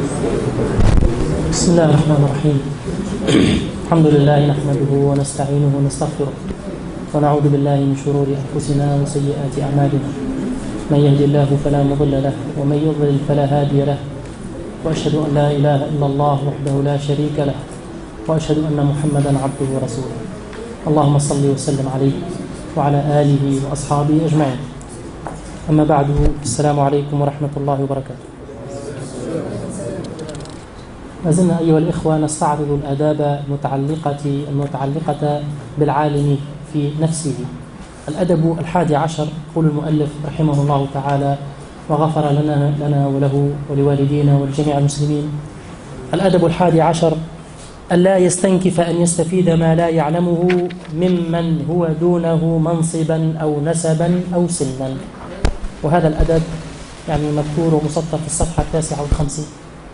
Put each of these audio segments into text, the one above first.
بسم الله الرحمن الرحيم. الحمد لله نحمده ونستعينه ونستغفره ونعوذ بالله من شرور أنفسنا وسيئات أعمالنا. من يهد الله فلا مضل له ومن يضلل فلا هادي له، وأشهد أن لا إله إلا الله وحده لا شريك له، وأشهد أن محمدا عبده ورسوله. اللهم صل وسلم عليه وعلى آله وأصحابه أجمعين. أما بعد، السلام عليكم ورحمة الله وبركاته. ما زلنا أيها الإخوة نستعرض الآداب المتعلقة بالعالم في نفسه. الأدب 11 يقول المؤلف رحمه الله تعالى وغفر لنا وله ولوالدينا ولجميع المسلمين. الأدب 11: ألا يستنكف أن يستفيد ما لا يعلمه ممن هو دونه منصبا أو نسبا أو سنا. وهذا الأدب يعني مذكور ومسطر في الصفحة 59.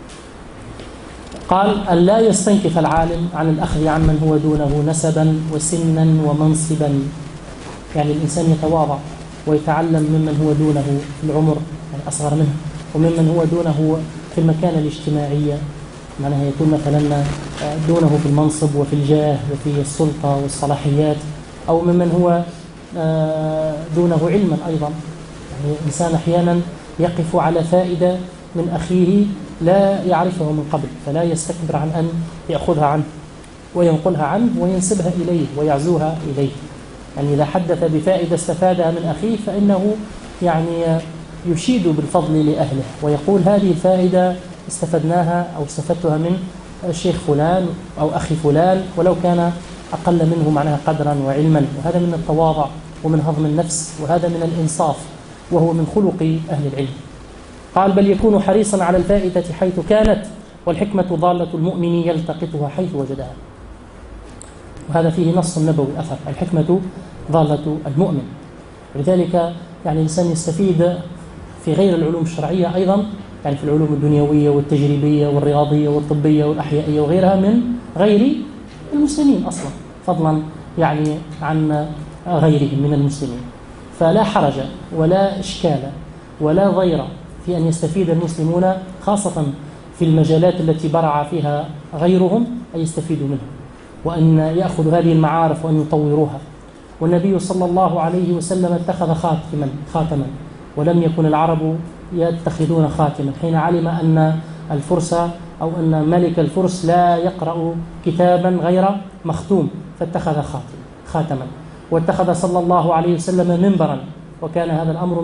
قال: ألا يستنكف العالم عن الأخذ عمن هو دونه نسبا وسنا ومنصبا، يعني الإنسان يتواضع ويتعلم ممن هو دونه في العمر، يعني أصغر منه، وممن هو دونه في المكانة الاجتماعية، معناها يكون مثلا دونه في المنصب وفي الجاه وفي السلطة والصلاحيات، أو ممن هو دونه علما أيضا. يعني الإنسان أحيانا يقف على فائدة من أخيه لا يعرفه من قبل، فلا يستكبر عن أن يأخذها عنه وينقلها عنه وينسبها إليه ويعزوها إليه. يعني إذا حدث بفائدة استفادها من أخيه فإنه يعني يشيد بالفضل لأهله ويقول: هذه الفائدة استفدناها أو استفدتها من الشيخ فلان أو أخي فلان، ولو كان أقل منه معناها قدرا وعلما. وهذا من التواضع ومن هضم النفس، وهذا من الإنصاف، وهو من خلق أهل العلم. قال: بل يكون حريصا على الفائدة حيث كانت، والحكمة ضالة المؤمن يلتقطها حيث وجدها. وهذا فيه نص نبوي أثر: الحكمة ضالة المؤمن. ولذلك يعني الإنسان يستفيد في غير العلوم الشرعية أيضا، يعني في العلوم الدنيوية والتجريبية والرياضية والطبية والأحيائية وغيرها من غير المسلمين أصلا، فضلا يعني عن غيرهم من المسلمين. فلا حرج ولا إشكال ولا ضير في أن يستفيد المسلمون، خاصة في المجالات التي برع فيها غيرهم، أن يستفيدوا منها وأن يأخذوا هذه المعارف وأن يطوروها. والنبي صلى الله عليه وسلم اتخذ خاتما، ولم يكن العرب يتخذون خاتما حين علم أن الفرس أو أن ملك الفرس لا يقرأ كتابا غير مختوم، فاتخذ خاتما. واتخذ صلى الله عليه وسلم منبرا، وكان هذا الأمر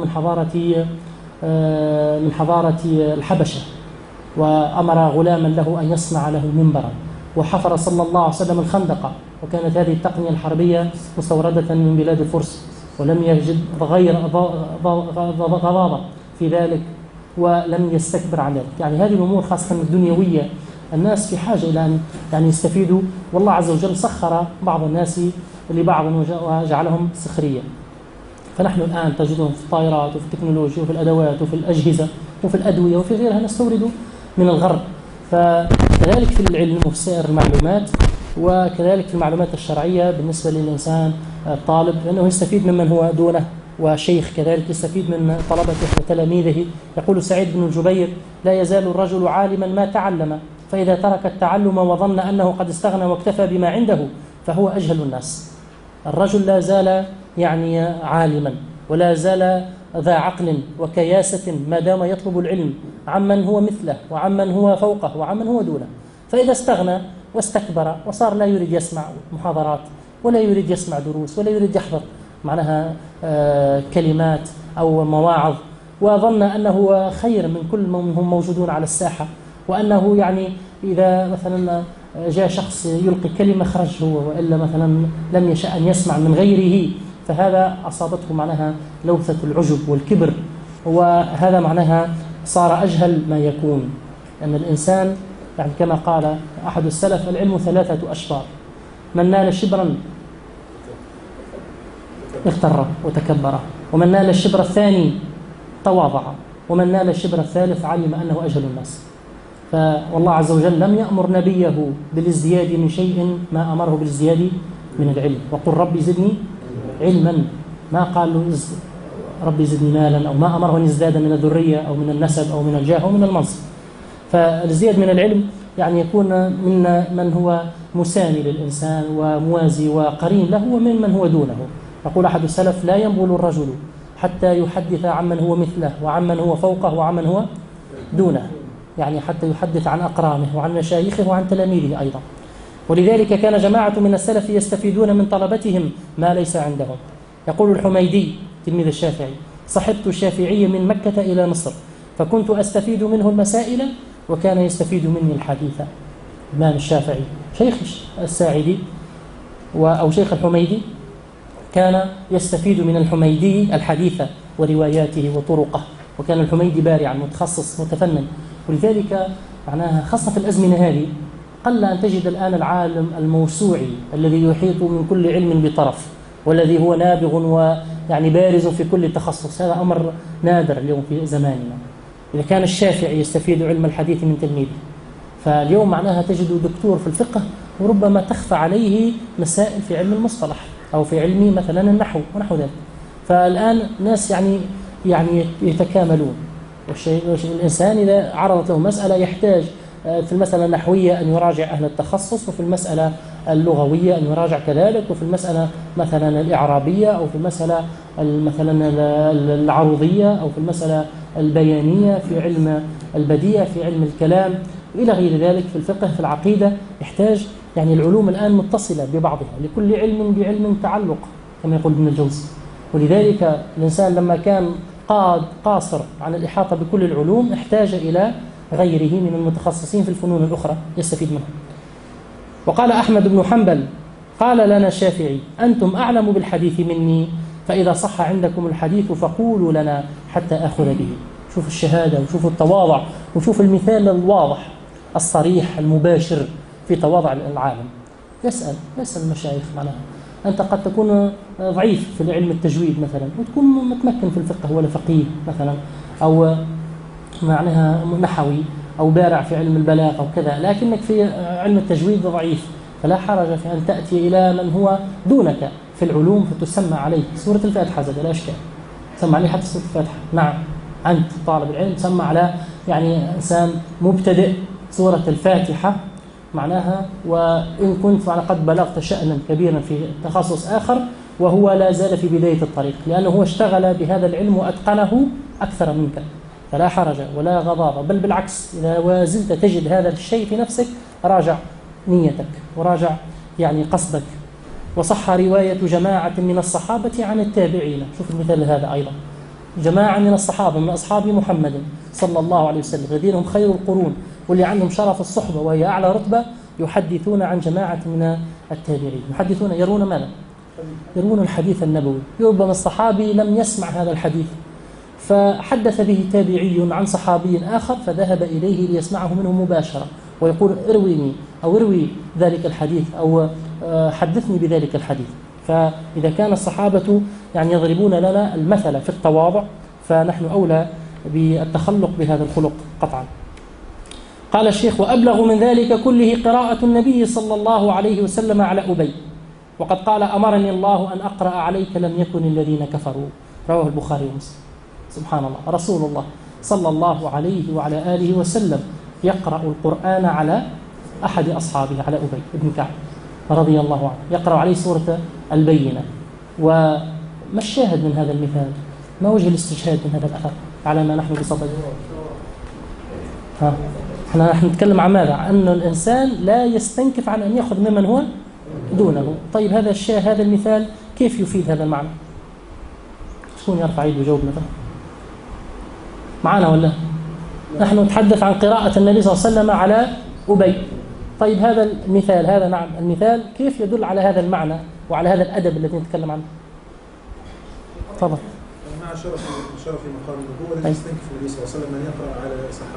من حضارة الحبشة، وأمر غلاما له أن يصنع له منبرا. وحفر صلى الله عليه وسلم الخندق، وكانت هذه التقنية الحربية مستوردة من بلاد الفرس، ولم يجد غير غضاضة في ذلك ولم يستكبر عن ذلك. يعني هذه الأمور خاصة الدنيوية الناس في حاجة إلى أن يعني يستفيدوا، والله عز وجل سخر بعض الناس لبعض وجعلهم سخرية. فنحن الآن تجدهم في الطائرات وفي التكنولوجيا وفي الأدوات وفي الأجهزة وفي الأدوية وفي غيرها نستورد من الغرب. فكذلك في العلم وفي سائر المعلومات، وكذلك في المعلومات الشرعية بالنسبة للإنسان الطالب، لأنه يستفيد ممن هو دونه، وشيخ كذلك يستفيد من طلبته وتلاميذه. يقول سعيد بن الجبير: لا يزال الرجل عالما ما تعلم، فإذا ترك التعلم وظن أنه قد استغنى واكتفى بما عنده فهو أجهل الناس. الرجل لا زال يعني عالما، ولا زال ذا عقل وكياسة ما دام يطلب العلم عمن هو مثله وعمن هو فوقه وعمن هو دونه. فإذا استغنى واستكبر وصار لا يريد يسمع محاضرات ولا يريد يسمع دروس ولا يريد يحضر معناها كلمات أو مواعظ، وظن أنه خير من كل من هم موجودون على الساحة، وأنه يعني إذا مثلا جاء شخص يلقي كلمة خرج هو، وإلا مثلا لم يشأ أن يسمع من غيره، فهذا أصابته معناها لوثة العجب والكبر، وهذا معناها صار أجهل ما يكون. أن الإنسان يعني كما قال أحد السلف: العلم 3 أشبار، من نال شبرا اغتر وتكبر، ومن نال الشبر الثاني تواضع، ومن نال الشبر الثالث علم أنه أجهل الناس. فوالله عز وجل لم يأمر نبيه بالازدياد من شيء ما أمره بالازدياد من العلم. وقل ربي زدني علما، ما قال له ربي زدني مالا، أو ما أمره أن يزداد من الذرية أو من النسب أو من الجاه أو من المنصب. فالازدياد من العلم يعني يكون من هو مسامي للإنسان وموازي وقرين له ومن هو دونه. يقول أحد السلف: لا ينبل الرجل حتى يحدث عمن هو مثله وعمن هو فوقه وعمن هو دونه، يعني حتى يحدث عن أقرانه وعن مشايخه وعن تلاميذه أيضا. ولذلك كان جماعة من السلف يستفيدون من طلبتهم ما ليس عندهم. يقول الحميدي تلميذ الشافعي: صحبت الشافعي من مكة إلى مصر فكنت أستفيد منه المسائل وكان يستفيد مني الحديث. الإمام الشافعي شيخ الساعدي أو شيخ الحميدي كان يستفيد من الحميدي الحديث ورواياته وطرقه، وكان الحميدي بارعا متخصص متفنن. ولذلك معناها خاصة في الأزمنة هذه قل أن تجد الآن العالم الموسوعي الذي يحيط من كل علم بطرف والذي هو نابغ ويعني بارز في كل تخصص. هذا أمر نادر اليوم في زماننا. إذا كان الشافعي يستفيد علم الحديث من تلميذه، فاليوم معناها تجد دكتور في الفقه وربما تخفى عليه مسائل في علم المصطلح أو في علم مثلا النحو ونحو ذلك. فالآن الناس يعني يتكاملون، والإنسان إذا عرضت له مسألة يحتاج في المسألة النحوية أن يراجع أهل التخصص، وفي المسألة اللغوية أن يراجع كذلك، وفي المسألة مثلا الإعرابية، أو في المسألة مثلا العروضية، أو في المسألة البيانية في علم البديع في علم الكلام إلى غير ذلك. في الفقه في العقيدة يحتاج يعني العلوم الآن متصلة ببعضها، لكل علم بعلم تعلق كما يقول ابن الجوزي. ولذلك الإنسان لما كان قاصر عن الإحاطة بكل العلوم احتاج إلى غيره من المتخصصين في الفنون الأخرى يستفيد منهم. وقال أحمد بن حنبل: قال لنا الشافعي: أنتم أعلم بالحديث مني، فإذا صح عندكم الحديث فقولوا لنا حتى أخذ به. شوف الشهادة وشوف التواضع وشوف المثال الواضح الصريح المباشر في تواضع العالم. يسأل المشايخ معناها. أنت قد تكون ضعيف في علم التجويد مثلا وتكون متمكن في الفقه ولا فقيه مثلا، أو معناها نحوي، أو بارع في علم البلاغة أو كذا، لكنك في علم التجويد ضعيف، فلا حرج في أن تأتي إلى من هو دونك في العلوم فتسمى عليه. سورة الفاتحة زاد لا أشكال، تسمى عليه حتى سورة الفاتحة. نعم، أنت طالب العلم تسمى على يعني إنسان مبتدئ سورة الفاتحة معناها، وإن كنت قد بلغت شأنا كبيرا في تخصص آخر وهو لا زال في بداية الطريق، لأنه هو اشتغل بهذا العلم وأتقنه أكثر منك، فلا حرج ولا غضاضة، بل بالعكس إذا وازلت تجد هذا الشيء في نفسك راجع نيتك وراجع يعني قصدك. وصح رواية جماعة من الصحابة عن التابعين. شوف المثال هذا أيضا، جماعة من الصحابة من أصحاب محمد صلى الله عليه وسلم الذين هم خير القرون واللي عندهم شرف الصحبة وهي أعلى رتبة، يحدثون عن جماعة من التابعين. يحدثون يرون ماذا؟ يرون الحديث النبوي. ربما الصحابي لم يسمع هذا الحديث فحدث به تابعي عن صحابي آخر فذهب إليه ليسمعه منه مباشرة ويقول: ارويني أو اروي ذلك الحديث أو حدثني بذلك الحديث. فإذا كان الصحابة يعني يضربون لنا المثل في التواضع، فنحن أولى بالتخلق بهذا الخلق قطعا. قال الشيخ: وأبلغ من ذلك كله قراءة النبي صلى الله عليه وسلم على أبي، وقد قال: أمرني الله أن أقرأ عليك لم يكن الذين كفروا. رواه البخاري ومسلم. سبحان الله، رسول الله صلى الله عليه وعلى آله وسلم يقرأ القرآن على أحد أصحابه، على أبي بن كعب رضي الله عنه، يقرأ عليه سورة البينة. وما الشاهد من هذا المثال؟ ما وجه الاستشهاد من هذا الأثر على ما نحن بصدده؟ نحن نتكلم عن ماذا؟ أن الإنسان لا يستنكف عن أن يأخذ ممن هو دونه. طيب هذا المثال كيف يفيد هذا المعنى؟ شكون يرفع يده ويجاوب مثلا معنا ولا؟ نحن نتحدث عن قراءة النبي صلى الله عليه وسلم على أبي. طيب هذا المثال، هذا نعم المثال كيف يدل على هذا المعنى وعلى هذا الأدب الذي نتكلم عنه؟ تفضل. مع شرف مقام النبوة الذي يستنكف النبي صلى الله عليه وسلم أن يقرأ على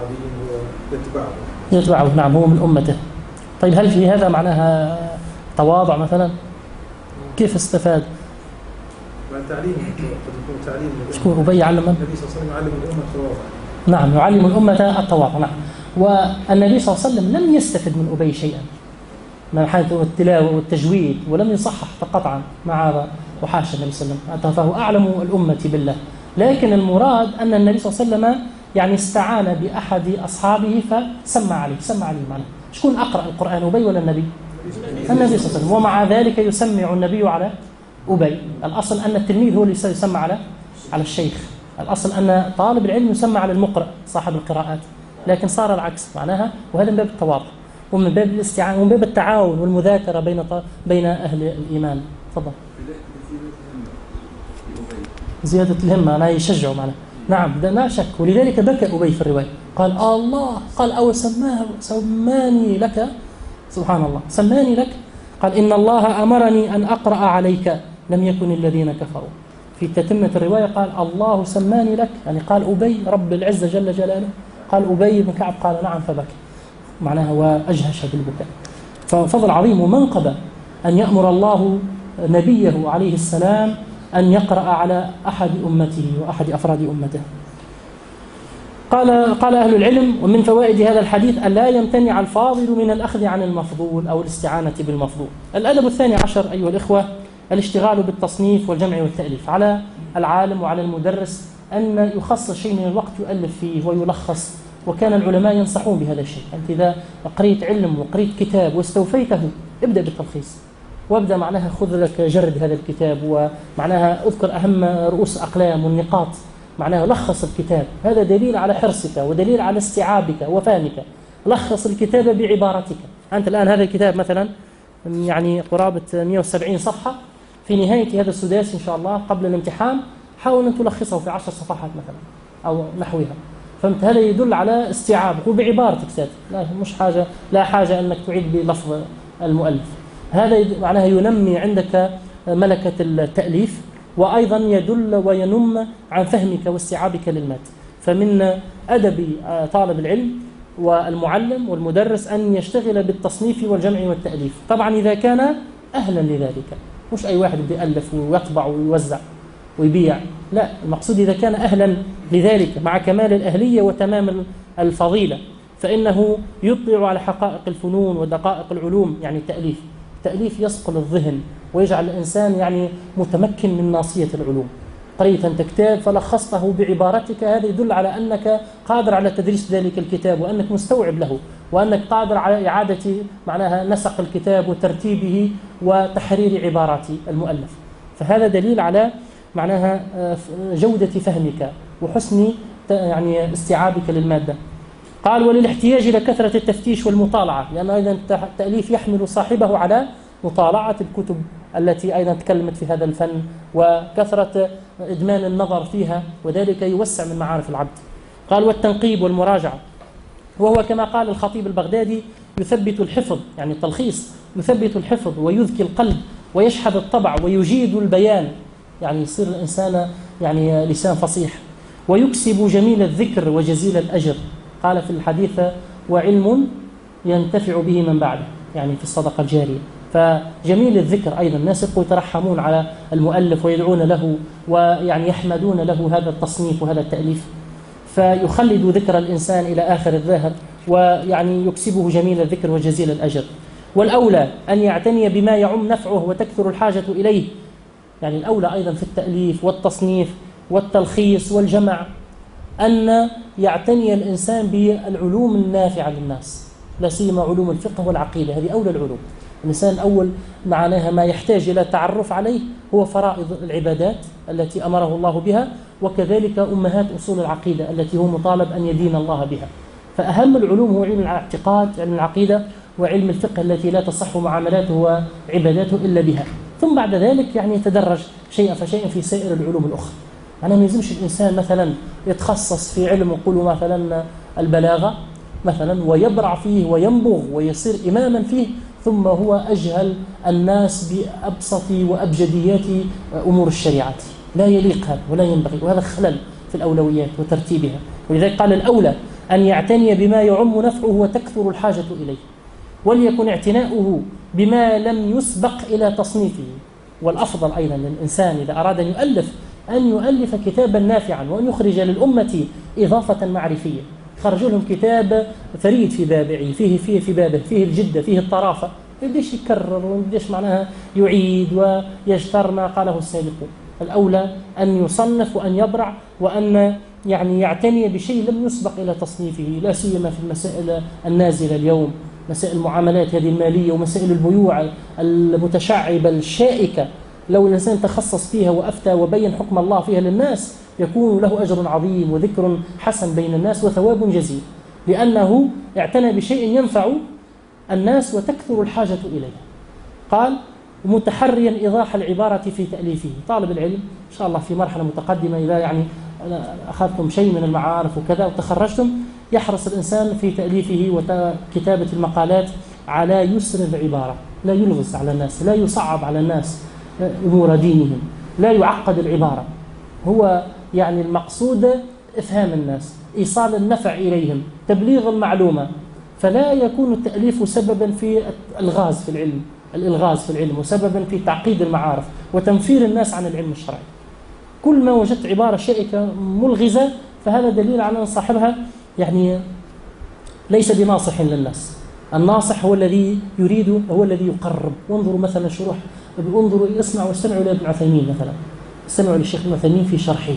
صحابي يتبعه. نعم، هو من أمته. طيب هل في هذا معناها تواضع مثلا؟ كيف استفاد؟ التعليم قد يكون تعليم. شكون أبي علم النبي صلى الله عليه وسلم يعلم الأمة التواضع. نعم، يعلم الأمة التواضع. نعم، والنبي صلى الله عليه وسلم لم يستفد من أبي شيئا من حيث التلاوة والتجويد، ولم يصحح قطعا مع هذا، وحاشا النبي صلى الله عليه وسلم، فهو أعلم الأمة بالله. لكن المراد أن النبي صلى الله عليه وسلم يعني استعان بأحد أصحابه فسمى عليه، سمى عليه معناه. شكون أقرأ القرآن، أبي ولا النبي؟ النبي صلى الله عليه وسلم. ومع ذلك يسمع النبي على أبي. الأصل أن التلميذ هو اللي يسمى على الشيخ، الأصل أن طالب العلم يسمى على المقرأ صاحب القراءات، لكن صار العكس معناها. وهذا من باب التواضع ومن باب الاستعانة ومن باب التعاون والمذاكرة بين أهل الإيمان. تفضل. زيادة الهمة معناها يشجعوا معناها. نعم لا شك. ولذلك بكى أبي في الرواية، قال الله، قال أو سماني لك، سبحان الله، سماني لك. قال إن الله أمرني أن أقرأ عليك لم يكن الذين كفروا. في تتمة الرواية قال الله سماني لك، يعني قال أبي رب العزة جل جلاله، قال أبي بن كعب قال نعم فبكى معناها وأجهش بالبكاء. ففضل عظيم ومنقبة أن يأمر الله نبيه عليه السلام أن يقرأ على أحد أمته وأحد أفراد أمته. قال أهل العلم ومن فوائد هذا الحديث أن لا يمتنع الفاضل من الأخذ عن المفضول أو الاستعانة بالمفضول. الأدب الثاني عشر أيها الإخوة الاشتغال بالتصنيف والجمع والتأليف. على العالم وعلى المدرس أن يخصص شيء من الوقت يؤلف فيه ويلخص، وكان العلماء ينصحون بهذا الشيء. أنت إذا قريت علم وقريت كتاب واستوفيته ابدأ بالتلخيص، وابدأ معناها خذ لك جرد هذا الكتاب، ومعناها اذكر أهم رؤوس أقلام والنقاط، معناها لخص الكتاب. هذا دليل على حرصك ودليل على استيعابك وفهمك. لخص الكتاب بعبارتك. أنت الآن هذا الكتاب مثلا يعني قرابة 170 صفحة، في نهاية هذا السداس إن شاء الله قبل الامتحان حاول أن تلخصه في 10 صفحات مثلا أو نحوها. فهمت؟ هذا يدل على استيعابك وبعبارتك ذات، لا حاجة أنك تعيد بلفظ المؤلف. هذا معناها ينمي عندك ملكة التأليف، وأيضا يدل وينم عن فهمك واستيعابك للمادة. فمن أدب طالب العلم والمعلم والمدرس أن يشتغل بالتصنيف والجمع والتأليف، طبعا إذا كان أهلا لذلك، مش أي واحد بيألف ويطبع ويوزع ويبيع، لا، المقصود إذا كان أهلا لذلك مع كمال الأهلية وتمام الفضيلة، فإنه يطلع على حقائق الفنون ودقائق العلوم. يعني التأليف يصقل الذهن ويجعل الإنسان يعني متمكن من ناصية العلوم. قريت أنت كتاب فلخصته بعبارتك، هذا يدل على أنك قادر على تدريس ذلك الكتاب، وأنك مستوعب له، وأنك قادر على إعادة معناها نسق الكتاب وترتيبه وتحرير عبارات المؤلف. فهذا دليل على معناها جودة فهمك وحسن يعني استيعابك للمادة. قال وللاحتياج إلى كثرة التفتيش والمطالعة، لأن أيضا التأليف يحمل صاحبه على مطالعة الكتب التي أيضا تكلمت في هذا الفن وكثرة إدمان النظر فيها، وذلك يوسع من معارف العبد. قال والتنقيب والمراجعة، وهو كما قال الخطيب البغدادي يثبت الحفظ، يعني التلخيص يثبت الحفظ ويذكي القلب ويشحذ الطبع ويجيد البيان، يعني يصير الإنسان يعني لسان فصيح، ويكسب جميل الذكر وجزيل الأجر. قال في الحديث وعلم ينتفع به من بعده، يعني في الصدقة الجارية. فجميل الذكر أيضا، الناس يترحمون على المؤلف ويدعون له ويعني يحمدون له هذا التصنيف وهذا التأليف، فيخلد ذكر الإنسان إلى آخر الظهر، ويعني يكسبه جميل الذكر وجزيل الأجر. والأولى أن يعتني بما يعم نفعه وتكثر الحاجة إليه، يعني الأولى أيضا في التأليف والتصنيف والتلخيص والجمع أن يعتني الإنسان بالعلوم النافعة للناس، لا سيما علوم الفقه والعقيدة، هذه أولى العلوم. الإنسان الأول معناها ما يحتاج إلى التعرف عليه هو فرائض العبادات التي أمره الله بها، وكذلك أمهات أصول العقيدة التي هو مطالب أن يدين الله بها. فأهم العلوم هو علم الاعتقاد، علم العقيدة، وعلم الفقه التي لا تصح معاملاته وعباداته إلا بها. ثم بعد ذلك يعني يتدرج شيئا فشيئا في سائر العلوم الأخرى. يعني ما يلزمش الإنسان مثلا يتخصص في علم يقولوا مثلا البلاغة مثلا ويبرع فيه وينبغ ويصير إماما فيه، ثم هو أجهل الناس بأبسط وأبجديات أمور الشريعة. لا يليق هذا ولا ينبغي، وهذا خلل في الأولويات وترتيبها. ولذلك قال الأولى أن يعتني بما يعم نفعه وتكثر الحاجة إليه، وليكن اعتناؤه بما لم يسبق إلى تصنيفه. والأفضل أيضا للإنسان إذا أراد أن يؤلف كتابا نافعا وأن يخرج للأمة إضافة معرفية. خرج لهم كتاب فريد في بابعه، فيه بابه، فيه الجدة، فيه الطرافة، يبديش يكرر ويبديش معناها يعيد ويجتر ما قاله السابقون. الأولى أن يصنف وأن يبرع وأن يعني يعتني بشيء لم يسبق إلى تصنيفه، لا سيما في المسائل النازلة اليوم، مسائل المعاملات هذه المالية ومسائل البيوع المتشعبة الشائكة. لو الإنسان تخصص فيها وأفتى وبين حكم الله فيها للناس يكون له أجر عظيم وذكر حسن بين الناس وثواب جزيل، لأنه اعتنى بشيء ينفع الناس وتكثر الحاجة إليه. قال متحريا إيضاح العبارة في تأليفه. طالب العلم إن شاء الله في مرحلة متقدمة إذا يعني أخذتم شيء من المعارف وكذا وتخرجتم، يحرص الإنسان في تأليفه وكتابة المقالات على يسر العبارة، لا يلغز على الناس، لا يصعب على الناس أمور دينهم، لا يعقد العبارة. هو يعني المقصود إفهام الناس، إيصال النفع إليهم، تبليغ المعلومة، فلا يكون التأليف سببا في الإلغاز في العلم وسببا في تعقيد المعارف وتنفير الناس عن العلم الشرعي. كل ما وجدت عبارة شائكة ملغزة فهذا دليل على أن صاحبها يعني ليس بناصح للناس. الناصح هو الذي يريد، هو الذي يقرب. وانظروا مثلا شروح، انظروا واستمعوا لابن عثيمين مثلا، استمعوا للشيخ ابن عثيمين في شرحه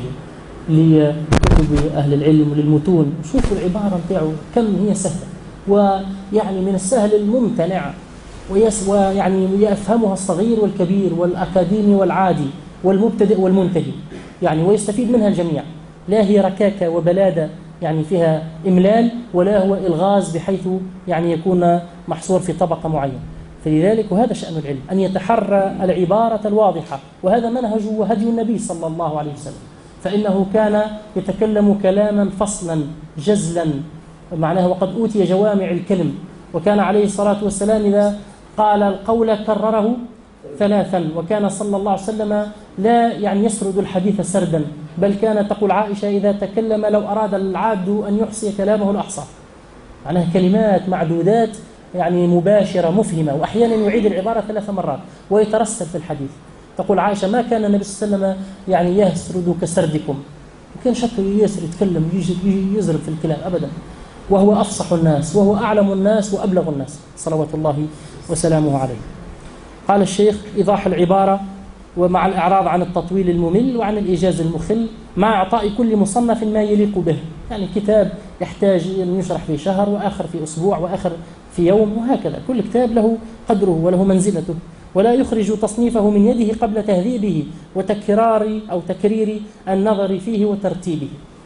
لكتب أهل العلم وللمتون، شوفوا العبارة بتاعه كم هي سهلة، ويعني من السهل الممتنع، ويعني يفهمها الصغير والكبير والأكاديمي والعادي والمبتدئ والمنتهي يعني، ويستفيد منها الجميع. لا هي ركاكة وبلادة يعني فيها إملال، ولا هو إلغاز بحيث يعني يكون محصور في طبقة معينة. فلذلك وهذا شأن العلم، أن يتحرى العبارة الواضحة، وهذا منهج وهدي النبي صلى الله عليه وسلم، فإنه كان يتكلم كلاما فصلا جزلا، معناها وقد أوتي جوامع الكلم. وكان عليه الصلاة والسلام إذا قال القول كرره 3، وكان صلى الله عليه وسلم لا يعني يسرد الحديث سردا، بل كان تقول عائشة إذا تكلم لو أراد العاد أن يحصي كلامه الأحصى، معناها كلمات معدودات يعني مباشرة مفهمة، وأحيانا يعيد العبارة 3 مرات ويترسل في الحديث. تقول عائشة ما كان النبي صلى الله عليه وسلم يعني يسرد كسردكم، كان شكله يسر يتكلم يزرب في الكلام أبدا، وهو أفصح الناس وهو أعلم الناس وأبلغ الناس صلوات الله وسلامه عليه. قال الشيخ إيضاح العبارة ومع الإعراض عن التطويل الممل وعن الإيجاز المخل، مع إعطاء كل مصنف ما يليق به. يعني كتاب يحتاج أن يشرح في شهر، وآخر في أسبوع، وآخر في يوم، وهكذا. كل كتاب له قدره وله منزلته، ولا يخرج تصنيفه من يده قبل تهذيبه وتكرار أو تكرير النظر فيه وترتيبه.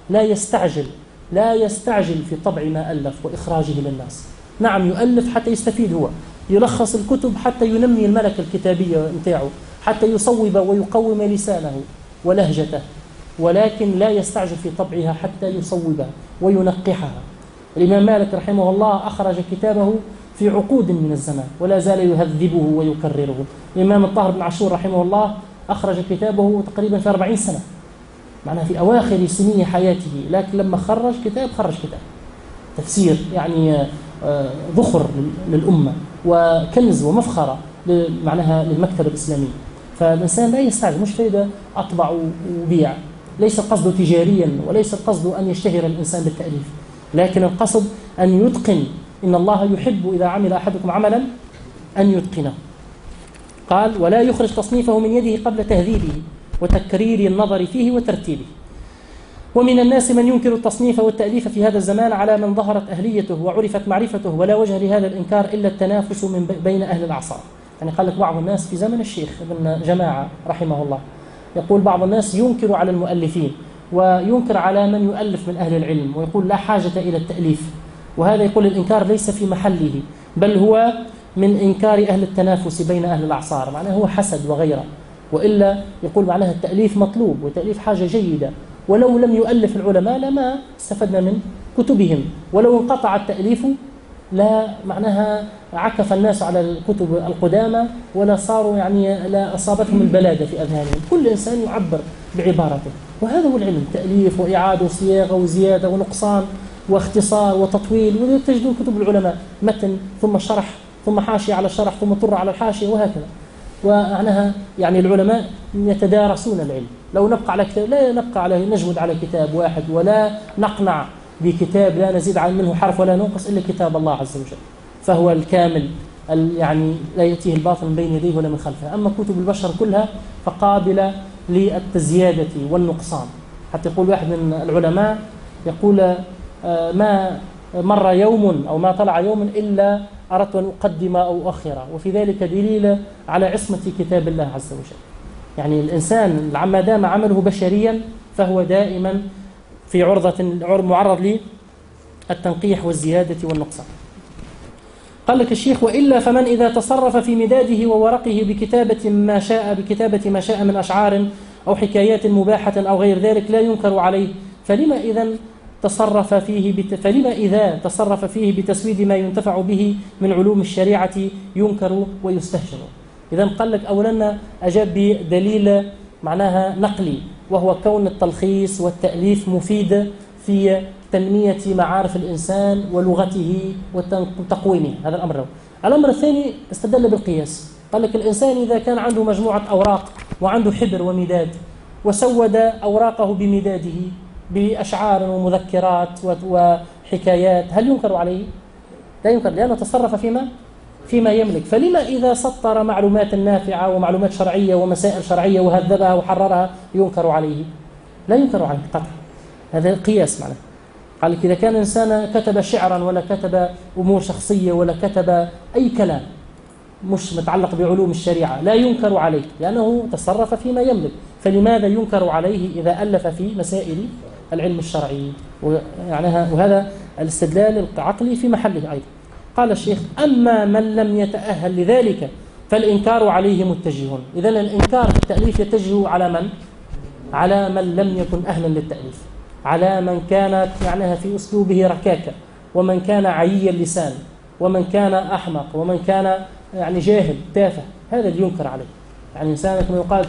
لا يستعجل في طبع ما ألف وإخراجه للناس. نعم يؤلف حتى يستفيد، هو يلخص الكتب حتى ينمي الملكة الكتابية متاعه، حتى يصوب ويقوم لسانه ولهجته، ولكن لا يستعجل في طبعها حتى يصوبها وينقحها. الإمام مالك رحمه الله أخرج كتابه في عقود من الزمان ولا زال يهذبه ويكرره. الإمام الطاهر بن عاشور رحمه الله أخرج كتابه تقريبا في 40 سنة، معناها في أواخر سنين حياته، لكن لما خرج كتاب تفسير يعني ذخر للأمة وكنز ومفخرة معناها للمكتبة الإسلامية. فالإنسان لا يستعجل، مش فايدة أطبع وبيع، ليس القصد تجاريا، وليس القصد أن يشتهر الإنسان بالتأليف، لكن القصد أن يتقن. إن الله يحب إذا عمل أحدكم عملا أن يتقنه. قال ولا يخرج تصنيفه من يده قبل تهذيبه وتكرير النظر فيه وترتيبه. ومن الناس من ينكر التصنيف والتأليف في هذا الزمان على من ظهرت أهليته وعرفت معرفته، ولا وجه لهذا الإنكار إلا التنافس بين أهل الأعصار. يعني قال لك بعض الناس في زمن الشيخ ابن جماعة رحمه الله يقول بعض الناس ينكر على المؤلفين وينكر على من يؤلف من أهل العلم، ويقول لا حاجة إلى التأليف. وهذا يقول الإنكار ليس في محله، بل هو من إنكار أهل التنافس بين أهل الأعصار، معناه هو حسد وغيره. وإلا يقول معناها التأليف مطلوب، والتأليف حاجة جيدة، ولو لم يؤلف العلماء لما استفدنا من كتبهم، ولو انقطع التأليف لا معناها عكف الناس على الكتب القدامى ولا صاروا يعني لا أصابتهم البلادة في أذهانهم. كل إنسان يعبر بعبارته، وهذا هو العلم، تأليف وإعادة وصياغة وزيادة ونقصان واختصار وتطويل. وتجدون كتب العلماء متن ثم شرح ثم حاشية على الشرح ثم طر على الحاشية وهكذا. ومعناها يعني العلماء يتدارسون العلم. لو نبقى على كتاب لا نبقى على نجمد على كتاب واحد، ولا نقنع بكتاب لا نزيد عن منه حرف ولا ننقص إلا كتاب الله عز وجل، فهو الكامل يعني لا يأتيه الباطل من بين يديه ولا من خلفه. أما كتب البشر كلها فقابلة للزيادة والنقصان. حتى يقول واحد من العلماء يقول ما مر يوم أو ما طلع يوم إلا أردت أن أقدم أو أؤخر، وفي ذلك دليل على عصمة كتاب الله عز وجل. يعني الإنسان ما دام عمله بشريا فهو دائما في معرض للتنقيح والزيادة والنقصان. قال لك الشيخ: وإلا فمن إذا تصرف في مداده وورقه بكتابة ما شاء من أشعار أو حكايات مباحة أو غير ذلك لا ينكر عليه، فلما إذا تصرف فيه بتسويد ما ينتفع به من علوم الشريعة ينكر ويستهجن. إذا قال لك أولا أجاب بدليل معناها نقلي، وهو كون التلخيص والتأليف مفيد في تنمية معارف الإنسان ولغته وتقويمه. هذا الأمر الأول. الأمر الثاني استدل بالقياس. قال لك الإنسان إذا كان عنده مجموعة أوراق وعنده حبر ومداد وسود أوراقه بمداده بأشعار ومذكرات وحكايات، هل ينكر عليه؟ لا ينكر، لأنه تصرف فيما يملك. فلما إذا سطر معلومات نافعة ومعلومات شرعية ومسائل شرعية وهذبها وحررها ينكر عليه؟ لا ينكر عليه قطعا. هذا القياس معناه. قال لك إذا كان إنسان كتب شعرا ولا كتب أمور شخصية ولا كتب أي كلام مش متعلق بعلوم الشريعة لا ينكر عليه، لأنه تصرف فيما يملك. فلماذا ينكر عليه إذا ألف في مسائل العلم الشرعي؟ وهذا الاستدلال العقلي في محله أيضا. قال الشيخ: أما من لم يتأهل لذلك فالإنكار عليه متجه. إذن الإنكار في التأليف يتجه على من؟ على من لم يكن أهلا للتأليف، على من كانت معناها في أسلوبه ركاكة، ومن كان عيي اللسان، ومن كان أحمق، ومن كان يعني جاهل تافه. هذا اللي ينكر عليه. يعني إنسان كما يقال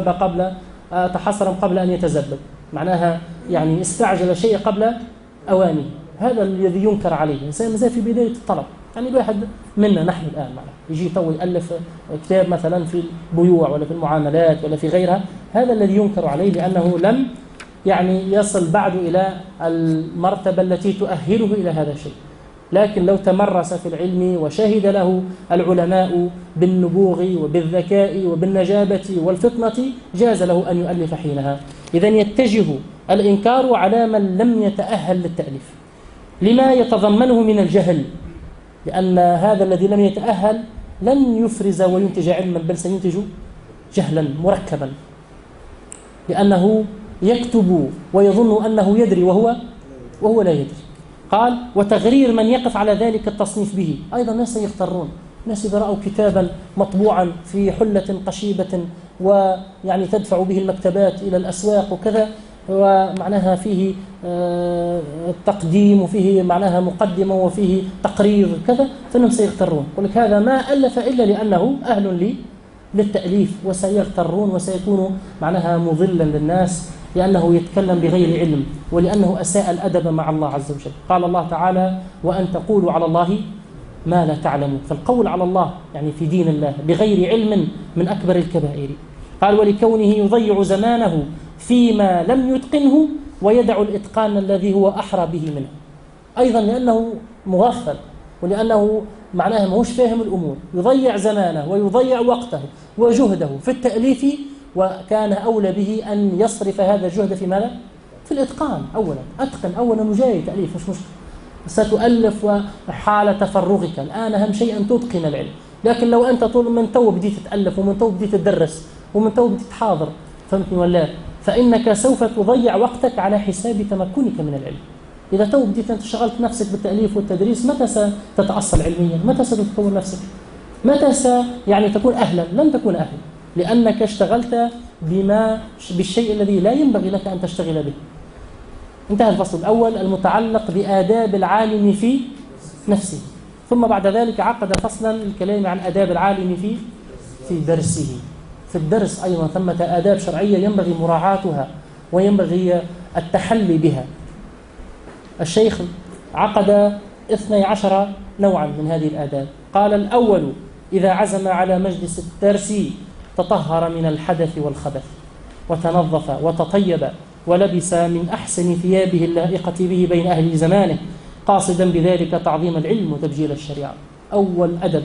تحصرم قبل أن يتزبب، معناها يعني استعجل شيء قبل أوانه. هذا الذي ينكر عليه. الإنسان مازال في بداية الطلب. يعني الواحد منا نحن الآن يجي تو يألف كتاب مثلا في البيوع ولا في المعاملات ولا في غيرها، هذا الذي ينكر عليه لأنه لم يعني يصل بعد إلى المرتبة التي تؤهله إلى هذا الشيء. لكن لو تمرس في العلم وشهد له العلماء بالنبوغ وبالذكاء وبالنجابة والفطنة جاز له أن يؤلف حينها. إذن يتجه الإنكار على من لم يتأهل للتأليف لما يتضمنه من الجهل، لأن هذا الذي لم يتأهل لن يفرز وينتج علما، بل سينتج جهلا مركبا، لأنه يكتب ويظن أنه يدري وهو لا يدري. قال: وتغرير من يقف على ذلك التصنيف به. أيضا الناس يغترون، الناس إذا رأوا كتابا مطبوعا في حلة قشيبة ويعني تدفع به المكتبات إلى الأسواق وكذا، ومعناها فيه تقديم وفيه معناها مقدمة وفيه تقرير كذا، فإنهم سيغترون. يقول لك هذا ما ألف إلا لأنه أهل للتأليف، وسيغترون وسيكون معناها مضلا للناس لأنه يتكلم بغير علم ولأنه أساء الأدب مع الله عز وجل. قال الله تعالى: وأن تقولوا على الله ما لا تعلمون. فالقول على الله يعني في دين الله بغير علم من أكبر الكبائر. قال: ولكونه يضيع زمانه فيما لم يتقنه ويدع الإتقان الذي هو أحرى به منه. أيضا لأنه مغفل ولأنه معناها ماهوش فاهم الأمور، يضيع زمانه ويضيع وقته وجهده في التأليف، وكان أولى به أن يصرف هذا الجهد في ماذا؟ في الإتقان. أولا أتقن أولا وجاي تأليف مش مشكلة، ستؤلف وحال تفرغك. الآن أهم شيء أن تتقن العلم. لكن لو أنت طول من تو بديت تتألف ومن تو بديت تدرس ومن تو بديت تحاضر، فهمتني ولا؟ فإنك سوف تضيع وقتك على حساب تمكنك من العلم. إذا تو بديت أنت شغلت نفسك بالتأليف والتدريس، متى ستتأصل علميا؟ متى ستتطور نفسك؟ متى يعني تكون أهلا؟ لن تكون أهلا، لأنك اشتغلت بالشيء الذي لا ينبغي لك أن تشتغل به. انتهى الفصل الأول المتعلق بآداب العالم في نفسه. ثم بعد ذلك عقد فصلا الكلام عن آداب العالم في درسه. في الدرس أيضا ثمة آداب شرعية ينبغي مراعاتها وينبغي التحلي بها. الشيخ عقد 12 نوعا من هذه الآداب. قال: الأول: إذا عزم على مجلس الدرس تطهر من الحدث والخبث، وتنظف وتطيب، ولبس من أحسن ثيابه اللائقة به بين أهل زمانه، قاصدا بذلك تعظيم العلم وتبجيل الشريعة. أول أدب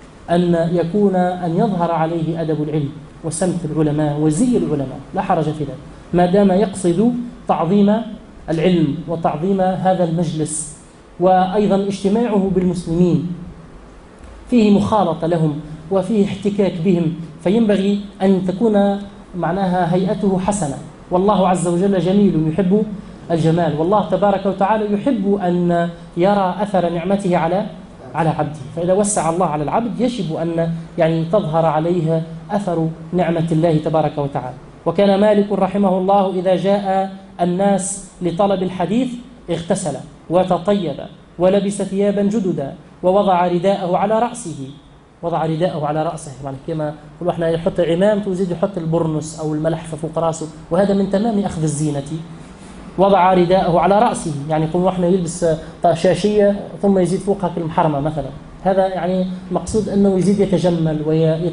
أن يظهر عليه أدب العلم وسمت العلماء وزي العلماء، لا حرج في ذلك ما دام يقصد تعظيم العلم وتعظيم هذا المجلس، وأيضا اجتماعه بالمسلمين فيه مخالطة لهم وفيه احتكاك بهم، فينبغي أن تكون معناها هيئته حسنة. والله عز وجل جميل يحب الجمال، والله تبارك وتعالى يحب أن يرى أثر نعمته على عبده. فإذا وسع الله على العبد يجب أن يعني تظهر عليه أثر نعمة الله تبارك وتعالى. وكان مالك رحمه الله إذا جاء الناس لطلب الحديث اغتسل وتطيب ولبس ثيابا جددا ووضع رداءه على رأسه. وضع رداءه على رأسه، يعني كما يقولوا احنا يحط عمام ويزيد يحط البرنس أو الملحفة فوق رأسه، وهذا من تمام أخذ الزينة. وضع رداءه على رأسه، يعني يقولوا احنا يلبس شاشية ثم يزيد فوقها المحرمة مثلا، هذا يعني مقصود أنه يزيد يتجمل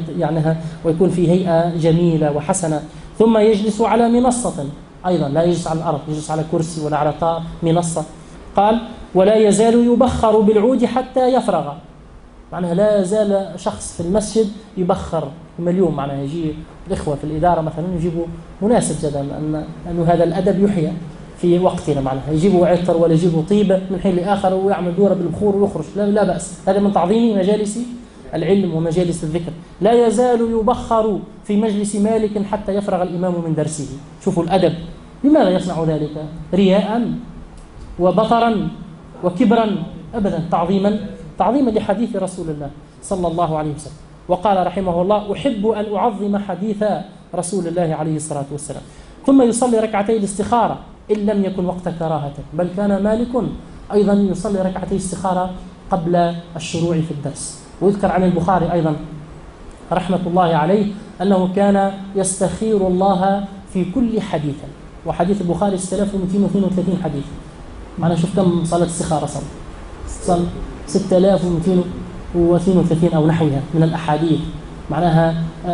ويكون في هيئة جميلة وحسنة. ثم يجلس على منصة أيضا، لا يجلس على الأرض، يجلس على كرسي ولا على منصة. قال ولا يزال يبخر بالعود حتى يفرغ، معناها لا يزال شخص في المسجد يبخر. اليوم معناها يجي الإخوة في الإدارة مثلا يجيبوا مناسب جدا أنه هذا الأدب يحيى في وقتنا، معناها يجيبوا عطر ولا يجيبوا طيبة من حين لآخر ويعمل دورة بالبخور ويخرج، لا بأس، هذا من تعظيم مجالس العلم ومجالس الذكر. لا يزال يبخر في مجلس مالك حتى يفرغ الإمام من درسه. شوفوا الأدب، لماذا يصنع ذلك؟ رياء وبطرا وكبرا؟ أبدا، تعظيما لحديث رسول الله صلى الله عليه وسلم. وقال رحمه الله أحب أن أعظم حديث رسول الله عليه الصلاة والسلام. ثم يصلي ركعتي الاستخارة إن لم يكن وقت كراهة، بل كان مالك أيضا يصلي ركعتي الاستخارة قبل الشروع في الدرس. ويذكر عن البخاري أيضا رحمة الله عليه أنه كان يستخير الله في كل حديث، وحديث البخاري 6232 حديث. معنا شوف كم صلاة استخارة صلى 6232 أو نحوها من الأحاديث، معناها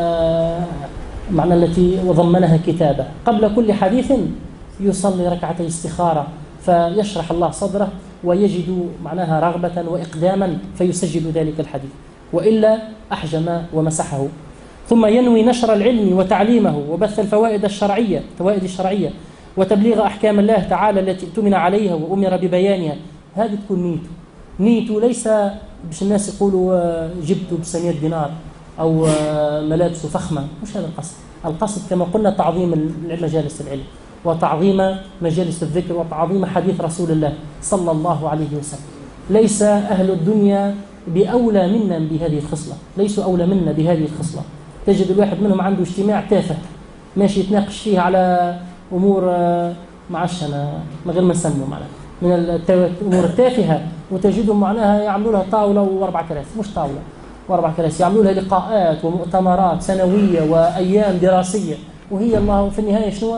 معنى التي وضمنها كتابة. قبل كل حديث يصلي ركعتي استخارة فيشرح الله صدره ويجد معناها رغبة وإقداما فيسجل ذلك الحديث، وإلا أحجم ومسحه. ثم ينوي نشر العلم وتعليمه وبث الفوائد الشرعية وتبليغ أحكام الله تعالى التي اؤتمن عليها وأمر ببيانها. هذه تكون نيته ليس باش الناس يقولوا جبته ب100 دينار أو ملابسه فخمة، مش هذا القصد. القصد كما قلنا تعظيم مجالس العلم وتعظيم مجالس الذكر وتعظيم حديث رسول الله صلى الله عليه وسلم. ليس أهل الدنيا بأولى منا بهذه الخصلة، ليسوا أولى منا بهذه الخصلة. تجد الواحد منهم عنده اجتماع تافه ماشي يتناقش فيه على أمور معشنة من غير ما نسموا معناها من الأمور التافهة، وتجدهم معناها يعملوا لها طاولة و4 كراسي، مش طاولة و4 كراسي، يعملوا لها لقاءات ومؤتمرات سنوية وأيام دراسية، وهي الله في النهاية شنو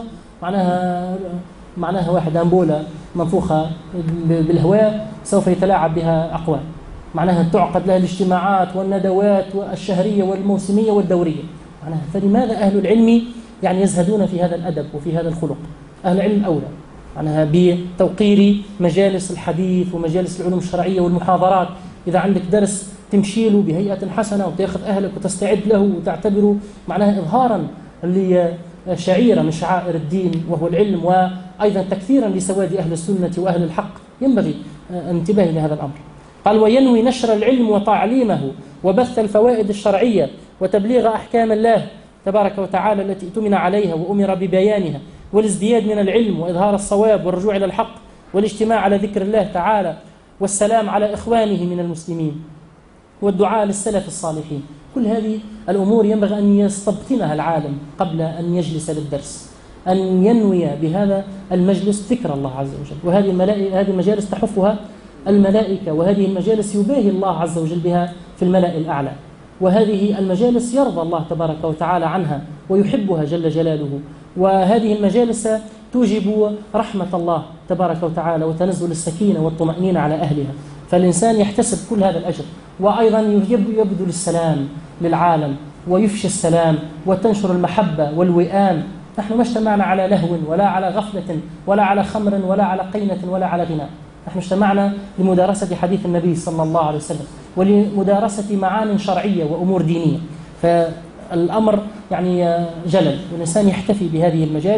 معناها واحد أنبولة منفوخة بالهواء سوف يتلاعب بها أقوام، معناها تعقد لها الاجتماعات والندوات الشهرية والموسمية والدورية. معناها فلماذا أهل العلم يعني يزهدون في هذا الأدب وفي هذا الخلق؟ أهل العلم أولى معناها بتوقير مجالس الحديث ومجالس العلوم الشرعية والمحاضرات. إذا عندك درس تمشي له بهيئة حسنة وتأخذ أهلك وتستعد له وتعتبره معناها إظهارا لشعيرة من شعائر الدين وهو العلم، وأيضا تكثيرا لسواد أهل السنة وأهل الحق، ينبغي انتباه لهذا الأمر. قال وينوي نشر العلم وتعليمه وبث الفوائد الشرعية وتبليغ أحكام الله تبارك وتعالى التي اؤتمن عليها وأمر ببيانها، والازدياد من العلم وإظهار الصواب والرجوع إلى الحق والاجتماع على ذكر الله تعالى والسلام على إخوانه من المسلمين والدعاء للسلف الصالحين. كل هذه الأمور ينبغي أن يستبطنها العالم قبل أن يجلس للدرس، أن ينوي بهذا المجلس ذكر الله عز وجل. وهذه المجالس تحفها الملائكة، وهذه المجالس يباهي الله عز وجل بها في الملأ الأعلى، وهذه المجالس يرضى الله تبارك وتعالى عنها ويحبها جل جلاله. وهذه المجالس توجب رحمة الله تبارك وتعالى وتنزل السكينة والطمأنينة على أهلها، فالإنسان يحتسب كل هذا الأجر. وأيضا يبذل السلام للعالم ويفشي السلام وتنشر المحبة والوئام. نحن ما اجتمعنا على لهو ولا على غفلة ولا على خمر ولا على قينة ولا على غناء، نحن اجتمعنا لمدارسة حديث النبي صلى الله عليه وسلم ولمدارسة معان شرعية وأمور دينية. فالأمر يعني جلل، والإنسان يحتفي بهذه المجالس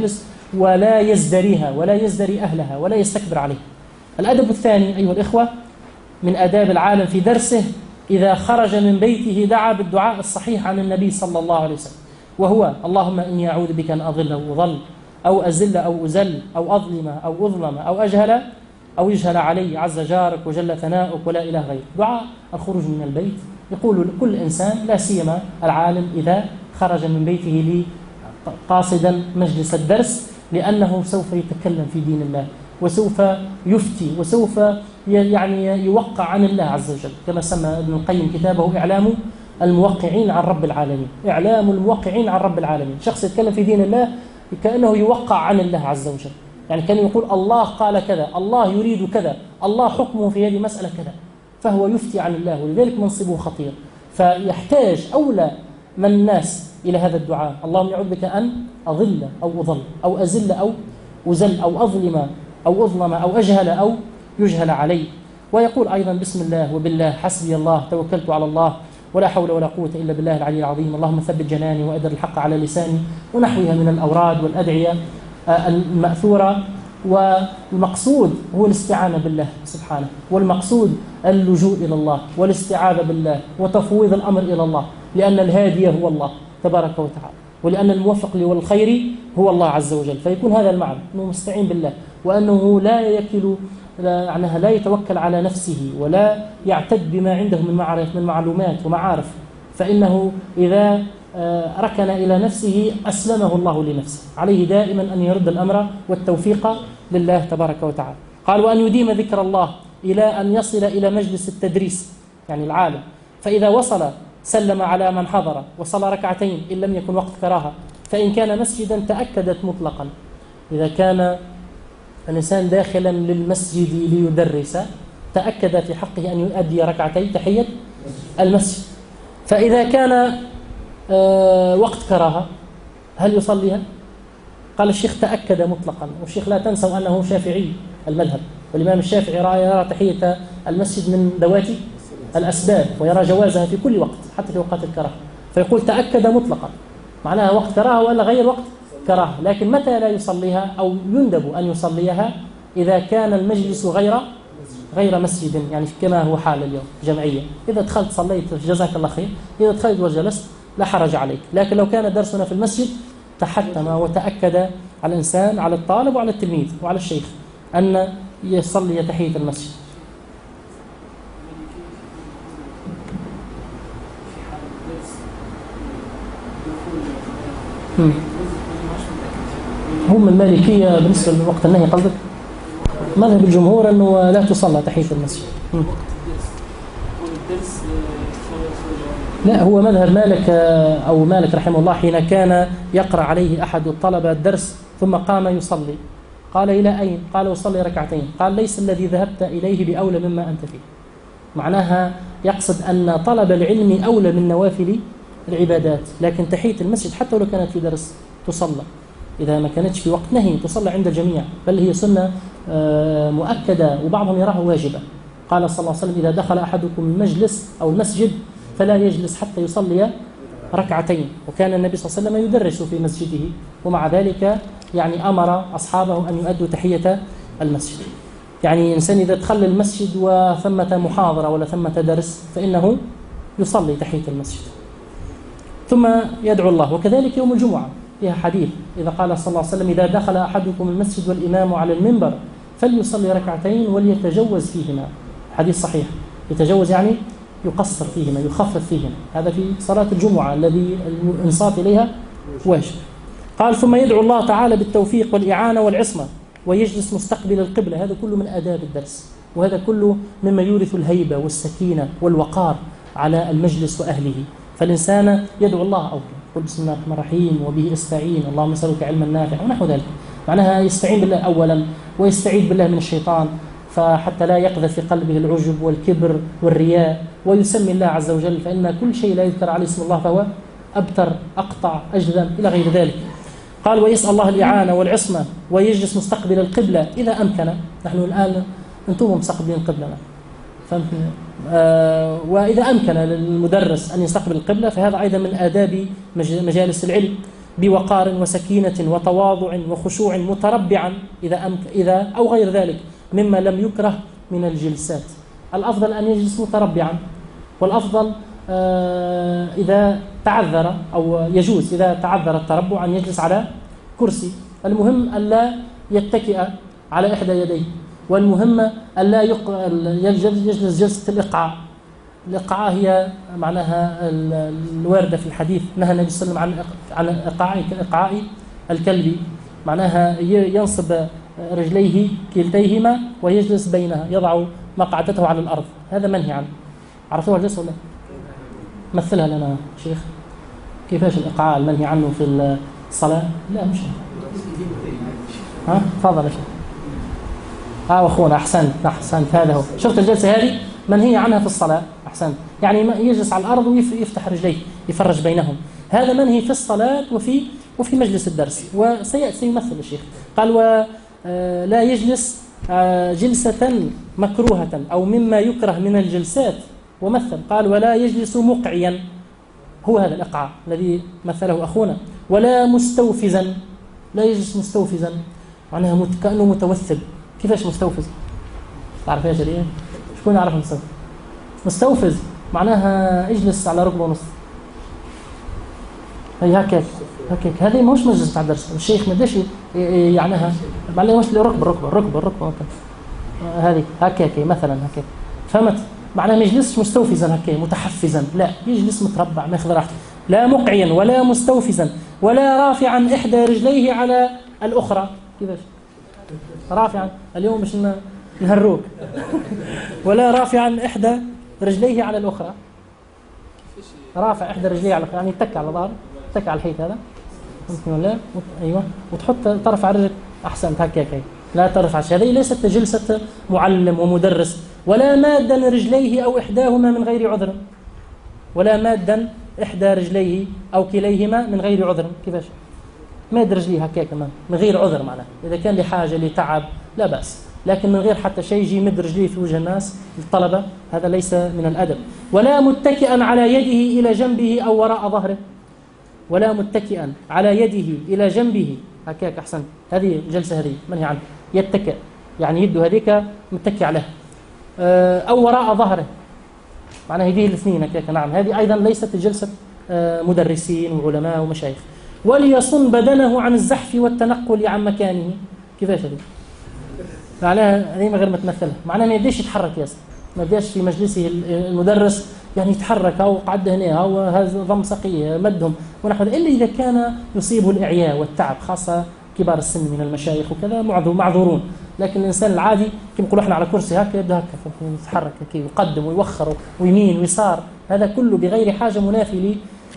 ولا يزدريها ولا يزدري أهلها ولا يستكبر عليها. الأدب الثاني أيها الإخوة من آداب العالم في درسه إذا خرج من بيته دعا بالدعاء الصحيح عن النبي صلى الله عليه وسلم، وهو اللهم إني أعوذ بك أن أضل أو أضل أو أزل أو أزل أو أظلم أو أظلم أو أجهل أو يجهل علي عز جارك وجل ثناؤك ولا إله غيرك. دعاء الخروج من البيت يقول كل إنسان لا سيما العالم إذا خرج من بيته قاصدا مجلس الدرس، لأنه سوف يتكلم في دين الله وسوف يفتي وسوف يعني يوقع عن الله عز وجل، كما سمى ابن القيم كتابه إعلام الموقعين عن رب العالمين. إعلام الموقعين عن رب العالمين، شخص يتكلم في دين الله كأنه يوقع عن الله عز وجل، يعني كان يقول الله قال كذا، الله يريد كذا، الله حكمه في هذه المسألة كذا، فهو يفتي عن الله، ولذلك منصبه خطير. فيحتاج أولى من الناس إلى هذا الدعاء، اللهم أعوذ بك أن أضل أو أضل أو أزل أو أزل أو أظلم أو أظلم أو أجهل أو يجهل علي. ويقول أيضا بسم الله وبالله حسبي الله توكلت على الله ولا حول ولا قوة إلا بالله العلي العظيم، اللهم ثبت جناني وأدر الحق على لساني، ونحوها من الأوراد والأدعية المأثورة. والمقصود هو الاستعانة بالله سبحانه، والمقصود اللجوء إلى الله والاستعاذة بالله وتفويض الأمر إلى الله، لأن الهادي هو الله تبارك وتعالى، ولأن الموفق للخير هو الله عز وجل. فيكون هذا المعنى أنه مستعين بالله، وأنه لا يتوكل على نفسه ولا يعتد بما عنده من معلومات ومعارف، فإنه إذا ركن إلى نفسه أسلمه الله لنفسه. عليه دائما أن يرد الأمر والتوفيق لله تبارك وتعالى. قال وأن يديم ذكر الله إلى أن يصل إلى مجلس التدريس، يعني العالم، فإذا وصل سلم على من حضر وصلى ركعتين إن لم يكن وقت كراهة، فإن كان مسجدا تأكدت مطلقا. إذا كان الإنسان داخلا للمسجد ليدرس تأكد في حقه أن يؤدي ركعتين تحية المسجد. فإذا كان وقت كراهة هل يصليها؟ قال الشيخ تأكد مطلقا، والشيخ لا تنسوا أنه شافعي المذهب، والإمام الشافعي يرى تحية المسجد من ذوات الأسباب، ويرى جوازها في كل وقت حتى في وقت الكراهة، فيقول تأكد مطلقا، معناها وقت كراهة ولا غير وقت كراهة. لكن متى لا يصليها أو يندب أن يصليها؟ إذا كان المجلس غير مسجد، يعني كما هو حال اليوم جمعية، إذا دخلت صليت جزاك الله خير، إذا دخلت وجلست لا حرج عليك. لكن لو كان درسنا في المسجد تحتم وتأكد على الإنسان، على الطالب وعلى التلميذ وعلى الشيخ، أن يصلي تحية المسجد. هم المالكية بالنسبة لوقت النهي قصدك؟ مذهب الجمهور أنه لا تصلى تحية المسجد. لا، هو مذهب مالك أو مالك رحمه الله حين كان يقرأ عليه أحد الطلبة الدرس ثم قام يصلي، قال إلى أين؟ قال أصلي ركعتين. قال ليس الذي ذهبت إليه بأولى مما أنت فيه. معناها يقصد أن طلب العلم أولى من نوافل العبادات، لكن تحية المسجد حتى ولو كانت في درس تصلى، إذا ما كانتش في وقت نهي تصلى عند الجميع، بل هي سنة مؤكدة، وبعضهم يراها واجبة. قال صلى الله عليه وسلم إذا دخل أحدكم المجلس أو المسجد فلا يجلس حتى يصلي ركعتين، وكان النبي صلى الله عليه وسلم يدرس في مسجده، ومع ذلك يعني أمر أصحابه أن يؤدوا تحية المسجد. يعني إنسان إذا دخل المسجد وثمة محاضرة ولا ثمة درس فإنه يصلي تحية المسجد ثم يدعو الله. وكذلك يوم الجمعة فيها حديث، إذا قال صلى الله عليه وسلم إذا دخل أحدكم المسجد والإمام على المنبر فليصلي ركعتين وليتجوز فيهما. حديث صحيح، يتجوز يعني يقصر فيهما، يخفف فيهما، هذا في صلاة الجمعة الذي الانصات إليها واجب. قال ثم يدعو الله تعالى بالتوفيق والإعانة والعصمة ويجلس مستقبل القبلة. هذا كله من آداب الدرس، وهذا كله مما يورث الهيبة والسكينة والوقار على المجلس وأهله. فالإنسان يدعو الله أولا، قل بسم الله الرحمن الرحيم وبه استعين اللهم اسألك علما نافعا ونحو ذلك، معناها يستعين بالله أولا ويستعيذ بالله من الشيطان، فحتى لا يقذف في قلبه العجب والكبر والرياء، ويسمي الله عز وجل، فإن كل شيء لا يذكر عليه اسم الله فهو أبتر أقطع أجذم إلى غير ذلك. قال ويسأل الله الإعانة والعصمة ويجلس مستقبل القبلة إذا أمكن. نحن الآن أنتم مستقبلين قبلنا، وإذا أمكن للمدرس أن يستقبل القبلة فهذا أيضا من آداب مجالس العلم. بوقار وسكينة وتواضع وخشوع متربعا إذا أو غير ذلك مما لم يكره من الجلسات. الأفضل أن يجلس متربعا، والأفضل إذا تعذر أو يجوز إذا تعذر التربع أن يجلس على كرسي. المهم ألا يتكئ على إحدى يديه، والمهم ألا يجلس جلسة الإقعاء. الإقعاء هي معناها الواردة في الحديث، نهى النبي صلى الله عليه وسلم عن إقعاء الكلب، معناها ينصب رجليه كلتيهما ويجلس بينها، يضع مقعدته على الأرض، هذا منهي عنه. عرفتوها الجلسة ولا؟ مثلها لنا شيخ، كيفاش الإقعاء المنهي عنه في الصلاة؟ لا مش ها، تفضل يا شيخ. أخونا أحسنت هذا هو. شفت الجلسة هذه منهي عنها في الصلاة، أحسنت، يعني يجلس على الأرض ويفتح رجليه يفرج بينهم، هذا منهي في الصلاة وفي مجلس الدرس، سيمثل الشيخ قال ولا يجلس جلسة مكروهة أو مما يكره من الجلسات، ومثل قال ولا يجلس مقعيا، هو هذا الإقعاء الذي مثله أخونا، ولا مستوفزا، لا يجلس مستوفزا، معناها كأنه متوثب. كيفاش مستوفز؟ تعرف يا جريء؟ شكون يعرف مستوفز؟ مستوفز معناها اجلس على ركبه ونص، هي هكاك، هذه ماهوش مجلس تاع الدرس، الشيخ ما بداش يعنيها معلي واش الركبه هذه هكاك مثلا هكاك، فهمت؟ معناها ما يجلسش مستوفزا هكاك متحفزا، لا يجلس متربع ما ياخذ راحته، لا مقعيا ولا مستوفزا ولا رافعا إحدى رجليه على الأخرى. كيفاش رافعا؟ اليوم مش نهروك ولا رافعا إحدى رجليه على الأخرى، رافع إحدى رجليه على الأخرى يعني يتكى على ظهر، يتكى على الحيط هذا ممكن ولا؟ أيوة، وتحط ترفع رجلك، أحسنت هكاك، لا ترفع شيء. هذه ليست جلسة معلم ومدرس. ولا مادا رجليه أو إحداهما من غير عذر، ولا مادا إحدى رجليه أو كليهما من غير عذر. كيفاش ماد رجليه هكاك كمان من غير عذر؟ معناه إذا كان لحاجة لتعب لا بأس، لكن من غير حتى شيء يجي يمد رجليه في وجه الناس الطلبة، هذا ليس من الأدب. ولا متكئا على يده إلى جنبه أو وراء ظهره، ولا متكئا على يده إلى جنبه هكاك، أحسن، هذه الجلسة هذه منهي عنها، يتكئ يعني يده هذيك متكئ عليها، أو وراء ظهره معناه يديه الاثنين هكاك، نعم، هذه أيضا ليست جلسة مدرسين وعلماء ومشايخ. وليصن بدنه عن الزحف والتنقل عن مكانه. كيفاش هذه؟ معناها هذه غير متمثلة، معناها ما يبداش يتحرك ياسر، ما يبداش في مجلسه المدرس يعني يتحرك أو قعد هنا أو هذا ضم سقيه مدهم ونحو ذلك، إلا إذا كان يصيبه الإعياء والتعب، خاصة كبار السن من المشايخ وكذا معذورون. لكن الإنسان العادي كما نقولوا احنا على كرسي هكا يبدأ هكا يتحرك هكا يقدم ويوخر ويمين ويسار، هذا كله بغير حاجة منافي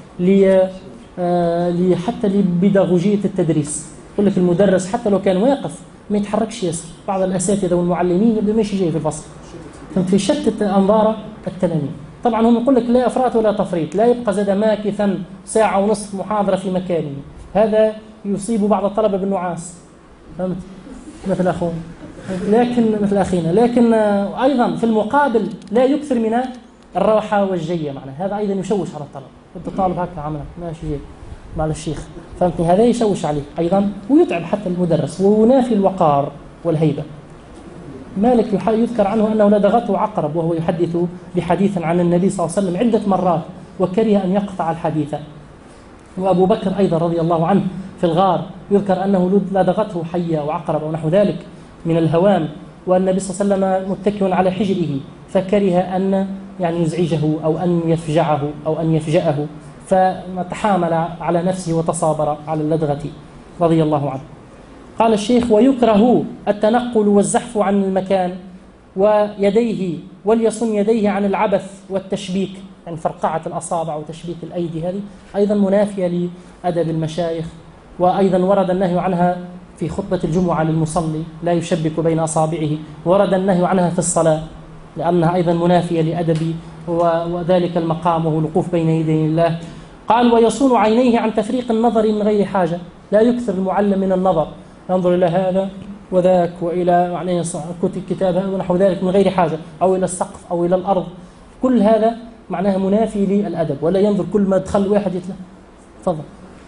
حتى لبيداغوجية التدريس. يقول لك المدرس حتى لو كان واقف ما يتحركش ياسر، بعض الأساتذة والمعلمين يبدأ ماشي جاي في الفصل، فهمت؟ في شتت أنظار التلاميذ. طبعا هم يقول لك لا إفراط ولا تفريط، لا يبقى زاد ماكثا ساعة ونصف محاضرة في مكانه، هذا يصيب بعض الطلبة بالنعاس، فهمت؟ مثل أخونا، مثل أخينا. لكن أيضا في المقابل لا يكثر من الروحة والجية، معناه هذا أيضا يشوش على الطلب. أنت طالب هكا عمله ماشي جاي مع الشيخ، فهمتني؟ هذا يشوش عليه أيضا ويتعب حتى المدرس وينافي الوقار والهيبة. مالك يذكر عنه أنه لدغته عقرب وهو يحدث بحديث عن النبي صلى الله عليه وسلم عدة مرات وكره أن يقطع الحديث. وأبو بكر أيضا رضي الله عنه في الغار يذكر أنه لدغته حية وعقرب ونحو ذلك من الهوام، والنبي صلى الله عليه وسلم متكئ على حجره فكره أن يعني يزعجه أو أن يفجعه أو أن يفجأه، فتحامل على نفسه وتصابر على اللدغة رضي الله عنه. قال الشيخ ويكره التنقل والزحف عن المكان ويديه، وليصن يديه عن العبث والتشبيك، يعني فرقعة الأصابع وتشبيك الأيدي، هذه أيضا منافية لأدب المشايخ. وأيضا ورد النهي عنها في خطبة الجمعة للمصلي، لا يشبك بين أصابعه، ورد النهي عنها في الصلاة لأنها أيضا منافية لأدب وذلك المقام وهو الوقوف بين يدي الله. قال ويصون عينيه عن تفريق النظر من غير حاجة، لا يكثر المعلم من النظر، ينظر إلى هذا وذاك وإلى معناه كتاب ونحو ذلك من غير حاجة، أو إلى السقف أو إلى الأرض، كل هذا معناها منافي للأدب. ولا ينظر كل ما دخل واحد يتله، تفضل،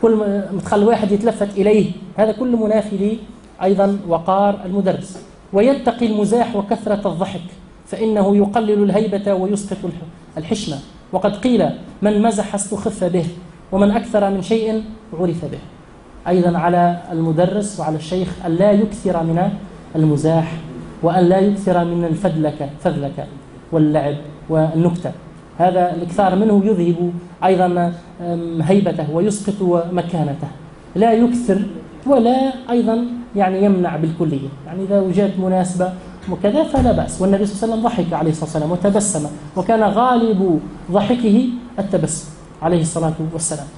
كل ما تخلي واحد يتلفت إليه، هذا كله منافي لي أيضا وقار المدرس. ويتقي المزاح وكثرة الضحك فإنه يقلل الهيبة ويسقط الحشمة. وقد قيل من مزح استخف به، ومن أكثر من شيء عرف به. أيضا على المدرس وعلى الشيخ أن لا يكثر من المزاح، وأن لا يكثر من الفذلك واللعب والنكتة. هذا الإكثار منه يذهب أيضا هيبته ويسقط مكانته. لا يكثر ولا أيضا يعني يمنع بالكلية، يعني إذا وجدت مناسبة وكذا فلا بأس. والنبي صلى الله عليه وسلم ضحك عليه الصلاة والسلام وتبسم، وكان غالب ضحكه التبسم عليه الصلاة والسلام.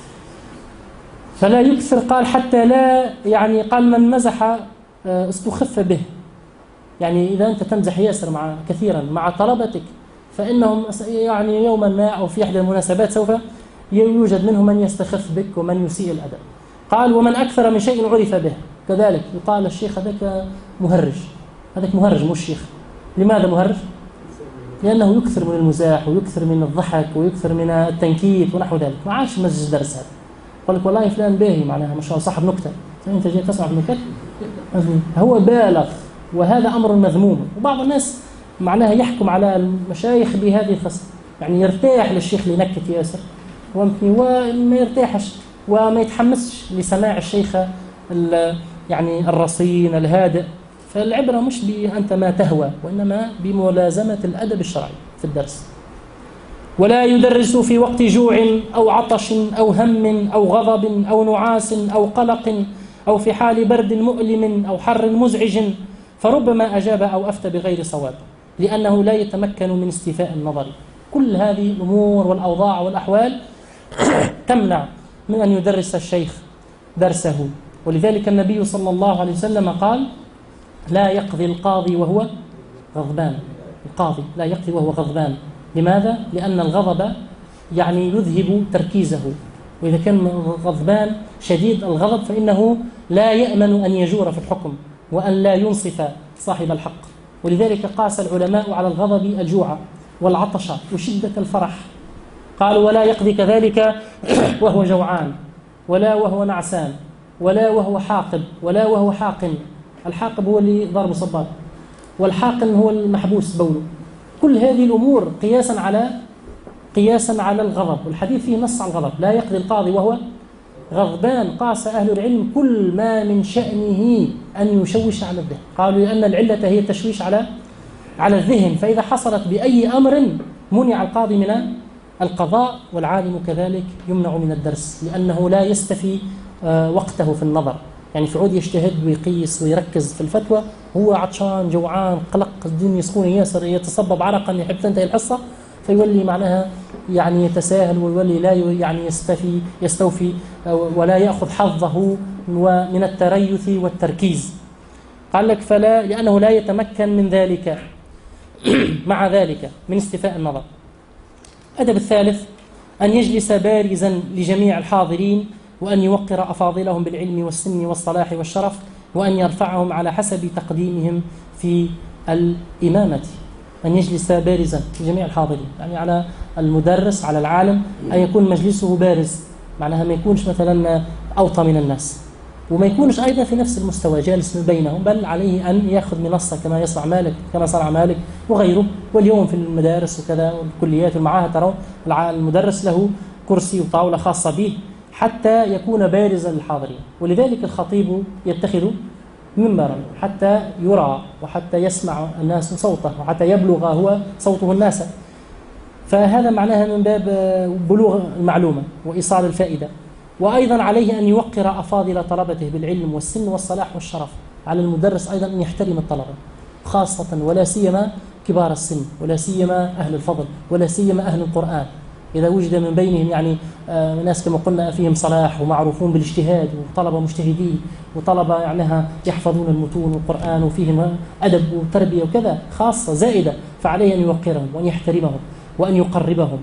فلا يكثر، قال حتى لا يعني قال من مزح استخف به، يعني إذا أنت تمزح ياسر كثيرا مع طلبتك فإنهم يعني يوما ما أو في إحدى المناسبات سوف يوجد منهم من يستخف بك ومن يسيء الأدب. قال ومن أكثر من شيء عرف به، كذلك يقال الشيخ هذاك مهرج، هذاك مهرج مش شيخ. لماذا مهرج؟ لأنه يكثر من المزاح ويكثر من الضحك ويكثر من التنكيت ونحو ذلك. ما عادش مجلس درس هذا، يقول لك والله فلان باهي معناها ما شاء الله صاحب نكتة، أنت جاي تسمع بنكت، هو بالغ، وهذا أمر مذموم. وبعض الناس معناها يحكم على المشايخ بهذه الخصلة، يعني يرتاح للشيخ اللي ينكت ياسر وما يرتاحش وما يتحمسش لسماع الشيخ يعني الرصين الهادئ. فالعبرة مش بأنت ما تهوى، وإنما بملازمة الأدب الشرعي في الدرس. ولا يدرس في وقت جوع أو عطش أو هم أو غضب أو نعاس أو قلق أو في حال برد مؤلم أو حر مزعج، فربما أجاب أو أفتى بغير صواب، لأنه لا يتمكن من استيفاء النظر. كل هذه الأمور والأوضاع والأحوال تمنع من أن يدرس الشيخ درسه. ولذلك النبي صلى الله عليه وسلم قال لا يقضي القاضي وهو غضبان. القاضي لا يقضي وهو غضبان. لماذا؟ لأن الغضب يعني يذهب تركيزه، وإذا كان غضبان شديد الغضب فإنه لا يأمن أن يجور في الحكم وأن لا ينصف صاحب الحق. ولذلك قاس العلماء على الغضب الجوع والعطش وشدة الفرح. قالوا ولا يقضي كذلك وهو جوعان، ولا وهو نعسان، ولا وهو حاقب، ولا وهو حاقن. الحاقب هو اللي ضرب صباط، والحاقن هو المحبوس بوله. كل هذه الأمور قياسا على الغضب، والحديث فيه نص على الغضب. لا يقضي القاضي وهو غضبان. قاس أهل العلم كل ما من شأنه أن يشوش على الذهن. قالوا لأن العلة هي التشويش على الذهن، فإذا حصلت بأي أمر منع القاضي من القضاء، والعالم كذلك يمنع من الدرس، لأنه لا يستفي وقته في النظر. يعني في عود يجتهد ويقيس ويركز في الفتوى، هو عطشان جوعان قلق الدنيا سخونة ياسر، يتصبب عرقا يحب تنتهي الحصة، فيولي معناها يعني يتساهل ويولي لا يعني يستوفي ولا يأخذ حظه من التريث والتركيز. قال لك فلا، لأنه لا يتمكن من ذلك مع ذلك من استيفاء النظر. الأدب الثالث أن يجلس بارزا لجميع الحاضرين، وأن يوقر أفاضلهم بالعلم والسن والصلاح والشرف، وأن يرفعهم على حسب تقديمهم في الإمامة. أن يجلس بارزا لجميع الحاضرين، يعني على المدرس على العالم أن يكون مجلسه بارز، معناها ما يكونش مثلا أوطى من الناس، وما يكونش أيضا في نفس المستوى جالس بينهم، بل عليه أن يأخذ منصة كما يصنع مالك، كما صنع مالك وغيره. واليوم في المدارس وكذا والكليات والمعاهد ترون المدرس له كرسي وطاولة خاصة به حتى يكون بارزا للحاضرين. ولذلك الخطيب يتخذ منبرا حتى يرى وحتى يسمع الناس صوته وحتى يبلغ هو صوته الناس. فهذا معناها من باب بلوغ المعلومة وإيصال الفائدة. وأيضا عليه أن يوقر أفاضل طلبته بالعلم والسن والصلاح والشرف. على المدرس أيضا أن يحترم الطلبة خاصة، ولا سيما كبار السن، ولا سيما أهل الفضل، ولا سيما أهل القرآن. إذا وجد من بينهم يعني ناس كما قلنا فيهم صلاح ومعروفون بالاجتهاد، وطلبة مجتهدين، وطلبة يعنيها يحفظون المتون والقرآن وفيهم أدب وتربية وكذا خاصة زائدة، فعليه أن يوقرهم وأن يحترمهم وأن يقربهم.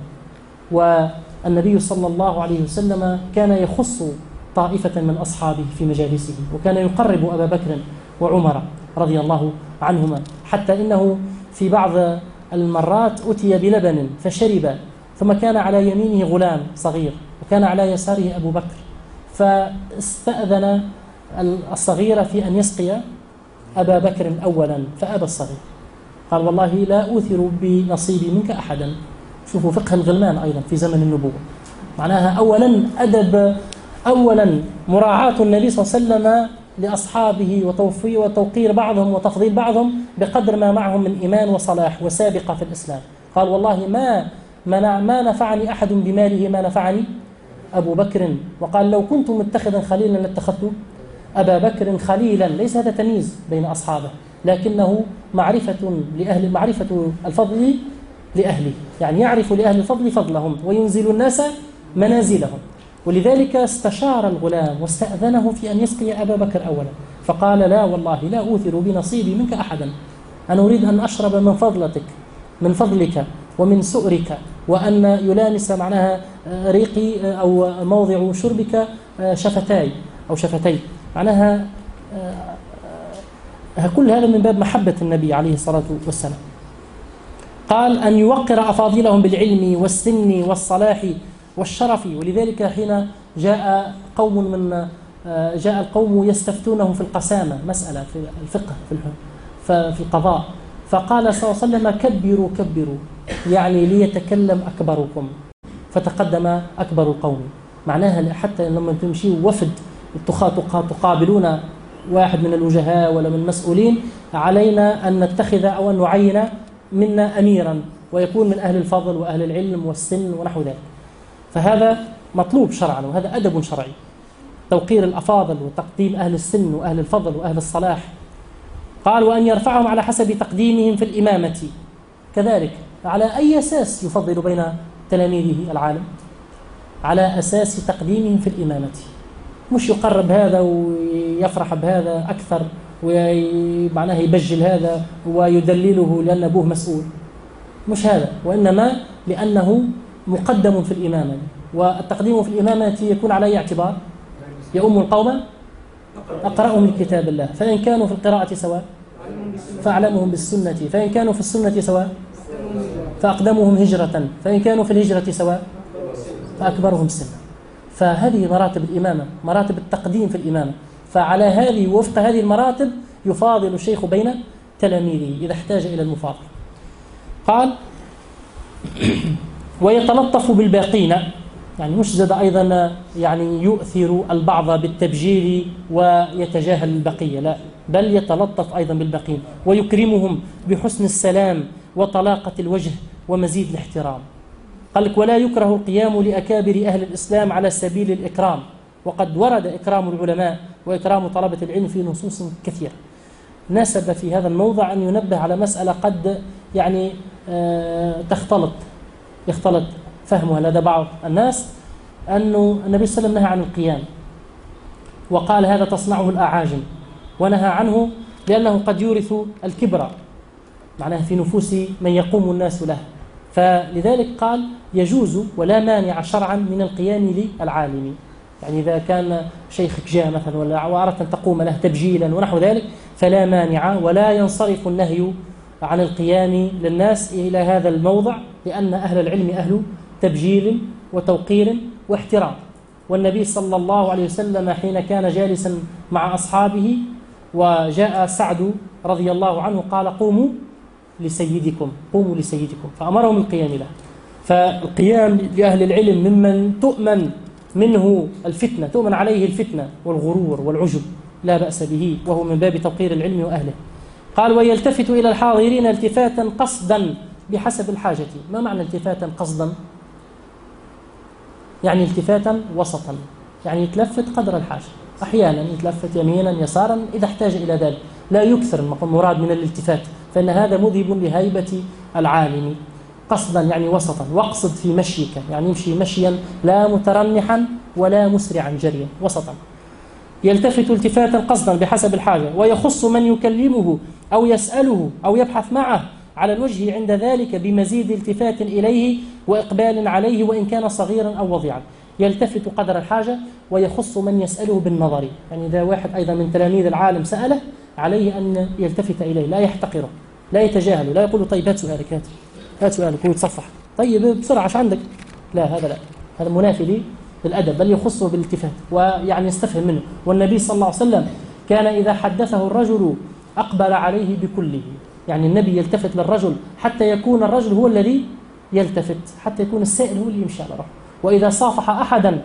والنبي صلى الله عليه وسلم كان يخص طائفة من أصحابه في مجالسه، وكان يقرب أبا بكر وعمر رضي الله عنهما، حتى إنه في بعض المرات أتي بلبن فشرب، ثم كان على يمينه غلام صغير وكان على يساره أبو بكر، فاستأذن الصغير في أن يسقي أبا بكر أولا، فأبى الصغير، قال والله لا أوثر بنصيبي منك أحدا. شوفوا فقه الغلمان أيضا في زمن النبوة، معناها أولا أدب، أولا مراعاة النبي صلى الله عليه وسلم لأصحابه وتوقير بعضهم وتفضيل بعضهم بقدر ما معهم من إيمان وصلاح وسابقة في الإسلام. قال والله ما نفعني أحد بماله ما نفعني أبو بكر. وقال لو كنت متخذا خليلا لاتخذت أبا بكر خليلا. ليس هذا تمييز بين أصحابه، لكنه معرفة الفضل لأهله، يعني يعرف لأهل الفضل فضلهم وينزل الناس منازلهم. ولذلك استشار الغلام واستأذنه في أن يسقي أبا بكر أولا، فقال لا والله لا أوثر بنصيبي منك أحدا، أنا أريد أن أشرب من فضلك ومن سؤرك، وأن يلامس معناها ريقي أو موضع شربك شفتي معناها كل هذا من باب محبة النبي عليه الصلاة والسلام. قال أن يوقر أفاضلهم بالعلم والسن والصلاح والشرف. ولذلك حين جاء القوم يستفتونه في القسامة، مسألة في الفقه في القضاء، فقال صلى الله عليه وسلم كبروا يعني ليتكلم أكبركم، فتقدم أكبر القوم. معناها حتى لما تمشي وفد تقابلون واحد من الوجهاء ولا من المسؤولين، علينا أن نتخذ أو أن نعين منا أميرا، ويكون من أهل الفضل وأهل العلم والسن ونحو ذلك. فهذا مطلوب شرعا، وهذا أدب شرعي، توقير الأفاضل وتقديم أهل السن وأهل الفضل وأهل الصلاح. قال وأن يرفعهم على حسب تقديمهم في الإمامة. كذلك على أي أساس يفضل بين تلاميذه العالم؟ على أساس تقديمهم في الإمامة، مش يقرب هذا ويفرح بهذا أكثر ومعناه يبجل هذا ويدلله لأن أبوه مسؤول، مش هذا، وإنما لأنه مقدم في الإمامة. والتقديم في الإمامة يكون على أي اعتبار؟ يؤم القوم أقرأهم لكتاب الله، فإن كانوا في القراءة سواء فأعلمهم بالسنة، فإن كانوا في السنة سواء فأقدمهم هجرة، فإن كانوا في الهجرة سواء فأكبرهم سنة. فهذه مراتب الإمامة، مراتب التقديم في الإمامة. فعلى هذه وفق هذه المراتب يفاضل الشيخ بين تلاميذه إذا احتاج إلى المفاضلة. قال ويتلطف بالباقين، يعني مش زاد أيضا يعني يؤثر البعض بالتبجيل ويتجاهل البقية، لا، بل يتلطف أيضا بالباقين ويكرمهم بحسن السلام وطلاقة الوجه ومزيد الاحترام. قال لك ولا يكره القيام لأكابر أهل الإسلام على سبيل الإكرام، وقد ورد إكرام العلماء وإكرام طلبة العلم في نصوص كثيرة. ناسب في هذا الموضع أن ينبه على مسألة قد يعني يختلط فهمها لدى بعض الناس، أنه النبي صلى الله عليه وسلم نهى عن القيام، وقال هذا تصنعه الأعاجم، ونهى عنه لأنه قد يورث الكبر معناه في نفوس من يقوم الناس له. فلذلك قال يجوز ولا مانع شرعا من القيام للعالم، يعني إذا كان شيخك جاء مثلا وأردت أن تقوم له تبجيلا ونحو ذلك فلا مانع، ولا ينصرف النهي عن القيام للناس إلى هذا الموضع، لأن أهل العلم أهل تبجيل وتوقير واحترام. والنبي صلى الله عليه وسلم حين كان جالسا مع أصحابه وجاء سعد رضي الله عنه قال قوموا لسيدكم، فأمرهم القيام له. فالقيام لأهل العلم ممن تؤمن منه الفتنة، تؤمن عليه الفتنة والغرور والعجب لا بأس به، وهو من باب توقير العلم وأهله. قال ويلتفت إلى الحاضرين التفاتا قصدا بحسب الحاجة. ما معنى التفاتا قصدا؟ يعني التفاتا وسطا، يعني يتلفت قدر الحاجة، أحيانا يتلفت يمينا يسارا إذا احتاج إلى ذلك، لا يكثر المراد من الالتفات، فإن هذا مذهب لهيبة العالم. قصدا يعني وسطا، واقصد في مشيك، يعني يمشي مشيا لا مترنحا ولا مسرعا جريا، وسطا. يلتفت التفاتا قصدا بحسب الحاجة، ويخص من يكلمه أو يسأله أو يبحث معه على الوجه عند ذلك بمزيد التفات إليه وإقبال عليه وإن كان صغيرا أو وضيعا. يلتفت قدر الحاجة ويخص من يسأله بالنظر، يعني إذا واحد أيضا من تلاميذ العالم سأله عليه أن يلتفت إليه، لا يحتقره، لا يتجاهله، لا يقول طيب هات سؤالك ويتصفح، طيب بسرعة ايش عندك، لا، هذا لا، هذا منافي بالأدب، بل يخصه بالالتفات ويعني يستفهم منه. والنبي صلى الله عليه وسلم كان إذا حدثه الرجل أقبل عليه بكله، يعني النبي يلتفت للرجل حتى يكون الرجل هو الذي يلتفت، حتى يكون السائل هو اللي يمشي على روحه. وإذا صافح أحدا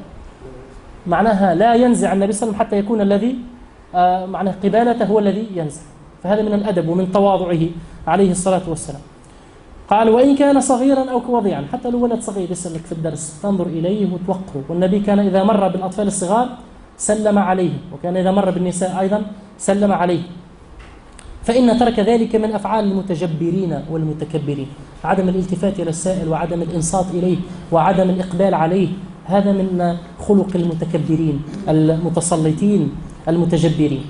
معناها لا ينزع النبي صلى الله عليه وسلم حتى يكون الذي معناه قبالته هو الذي ينزع. فهذا من الأدب ومن تواضعه عليه الصلاة والسلام. قال وإن كان صغيرا أو وضيعا، حتى لو ولد صغير يسألك في الدرس تنظر إليه وتوقره. والنبي كان إذا مر بالأطفال الصغار سلم عليه، وكان إذا مر بالنساء أيضا سلم عليه. فإن ترك ذلك من أفعال المتجبرين والمتكبرين، عدم الالتفات إلى السائل وعدم الإنصات إليه وعدم الإقبال عليه، هذا من خلق المتكبرين المتسلطين المتجبرين.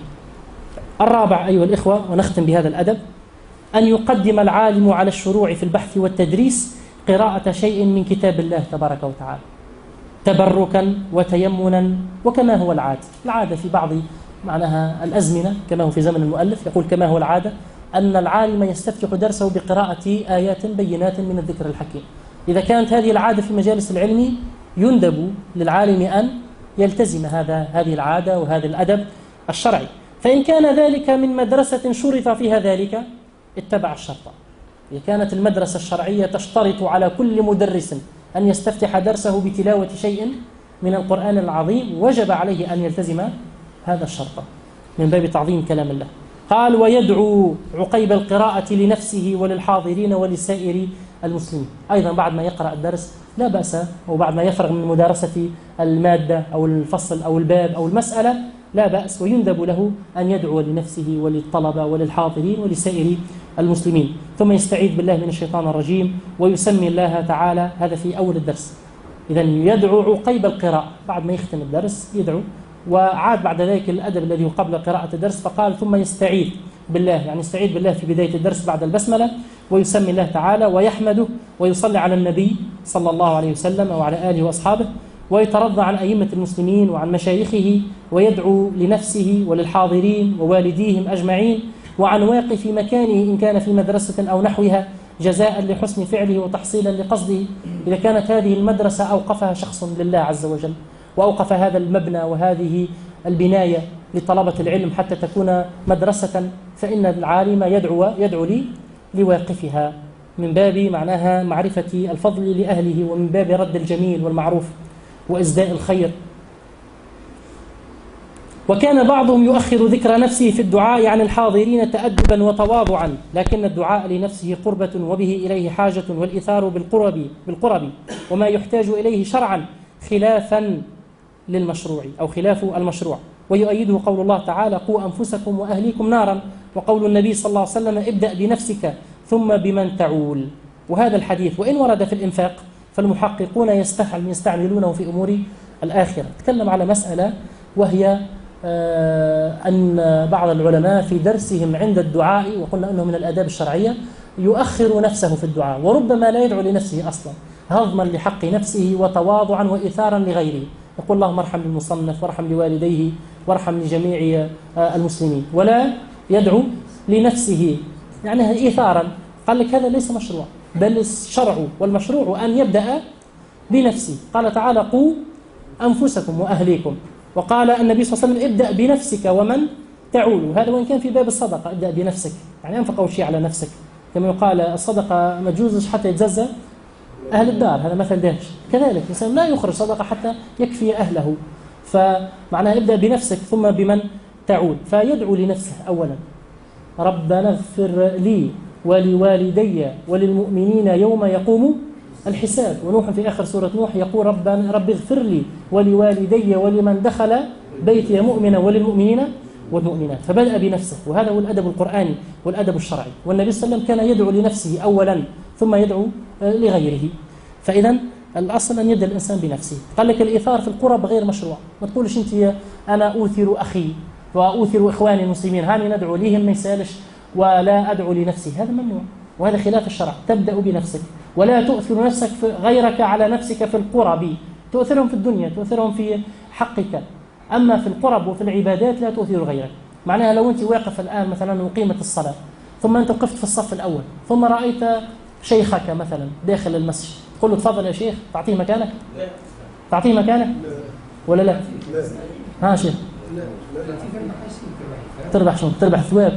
الرابع أيها الإخوة، ونختم بهذا الأدب، أن يقدم العالم على الشروع في البحث والتدريس قراءة شيء من كتاب الله تبارك وتعالى تبركا وتيمنا، وكما هو العادة في بعض معناها الأزمنة، كما هو في زمن المؤلف يقول كما هو العادة أن العالم يستفتح درسه بقراءة آيات بينات من الذكر الحكيم. إذا كانت هذه العادة في مجالس العلم يندب للعالم أن يلتزم هذه العادة وهذا الأدب الشرعي. فإن كان ذلك من مدرسة شرط فيها ذلك اتبع الشرط. إذا كانت المدرسة الشرعية تشترط على كل مدرس أن يستفتح درسه بتلاوة شيء من القرآن العظيم وجب عليه أن يلتزم هذا الشرط من باب تعظيم كلام الله. قال ويدعو عقيب القراءة لنفسه وللحاضرين ولسائر المسلمين. أيضا بعد ما يقرأ الدرس لا بأس، وبعد ما يفرغ من مدارسة المادة أو الفصل أو الباب أو المسألة لا بأس، ويندب له أن يدعو لنفسه وللطلبة وللحاضرين ولسائر المسلمين، ثم يستعيذ بالله من الشيطان الرجيم ويسمي الله تعالى. هذا في أول الدرس. إذن يدعو عقيب القراءة، بعد ما يختم الدرس يدعو. وعاد بعد ذلك الأدب الذي هو قبل قراءة الدرس، فقال ثم يستعيذ بالله، يعني يستعيذ بالله في بداية الدرس بعد البسملة، ويسمي الله تعالى ويحمده ويصلي على النبي صلى الله عليه وسلم وعلى آله وأصحابه، ويترضى عن أئمة المسلمين وعن مشايخه، ويدعو لنفسه وللحاضرين ووالديهم أجمعين، وعن واقف مكانه إن كان في مدرسة أو نحوها جزاء لحسن فعله وتحصيلا لقصده. إذا كانت هذه المدرسة أوقفها شخص لله عز وجل، وأوقف هذا المبنى وهذه البناية لطلبة العلم حتى تكون مدرسة، فإن العالم يدعو لواقفها من باب معناها معرفة الفضل لأهله، ومن باب رد الجميل والمعروف وإسداء الخير. وكان بعضهم يؤخر ذكر نفسه في الدعاء عن الحاضرين تأدبا وتواضعا، لكن الدعاء لنفسه قربة وبه إليه حاجة، والإثار بالقرب وما يحتاج إليه شرعا خلافا للمشروع أو خلاف المشروع. ويؤيده قول الله تعالى قوا أنفسكم وأهليكم نارا، وقول النبي صلى الله عليه وسلم ابدأ بنفسك ثم بمن تعول. وهذا الحديث وإن ورد في الإنفاق فالمحققون يستعملونه في أمور الآخرة. تكلم على مسألة وهي أن بعض العلماء في درسهم عند الدعاء، وقلنا أنه من الآداب الشرعية، يؤخر نفسه في الدعاء، وربما لا يدعو لنفسه أصلا هضما لحق نفسه وتواضعا وإثارا لغيره. يقول اللهم ارحم للمصنف وارحم لوالديه وارحم لجميع المسلمين، ولا يدعو لنفسه يعني إيثارا. قال لك هذا ليس مشروع، بل الشرع والمشروع أن يبدأ بنفسه. قال تعالى قوا أنفسكم وأهليكم، وقال النبي صلى الله عليه وسلم ابدأ بنفسك ومن تعول. هذا وإن كان في باب الصدقة، ابدأ بنفسك يعني أنفق أول شيء على نفسك، كما يقال الصدقة ما تجوزش حتى يتززى أهل الدار، هذا مثل دهش. كذلك الإنسان لا يخرج صدقة حتى يكفي أهله، فمعناه ابدأ بنفسك ثم بمن تعود. فيدعو لنفسه أولا ربنا اغفر لي ولوالدي وللمؤمنين يوم يقوم الحساب. ونوح في آخر سورة نوح يقول رب اغفر لي ولوالدي ولمن دخل بيتي مؤمنا وللمؤمنين والمؤمنات. فبدأ بنفسه، وهذا هو الأدب القرآني والأدب الشرعي. والنبي صلى الله عليه وسلم كان يدعو لنفسه أولا ثم يدعو لغيره. فإذا الأصل أن يبدأ الإنسان بنفسه. قال لك الإيثار في القرب غير مشروع. ما تقولش أنت أنا أوثر أخي وأوثر إخواني المسلمين، هاني ندعو ليهم ما يسالش ولا أدعو لنفسي، هذا ممنوع وهذا خلاف الشرع. تبدأ بنفسك، ولا تؤثر نفسك غيرك على نفسك في القرب، تؤثرهم في الدنيا، تؤثرهم في حقك. أما في القرب وفي العبادات لا تؤثر غيرك. معناها لو أنت واقف الآن مثلا وقيمة الصلاة، ثم أنت وقفت في الصف الأول، ثم رأيت شيخك مثلا داخل المسجد، تقول له تفضل يا شيخ، تعطيه مكانك؟ تعطيه مكانك؟ ولا لا؟ ها شيخ تربح شو؟ تربح ثواب.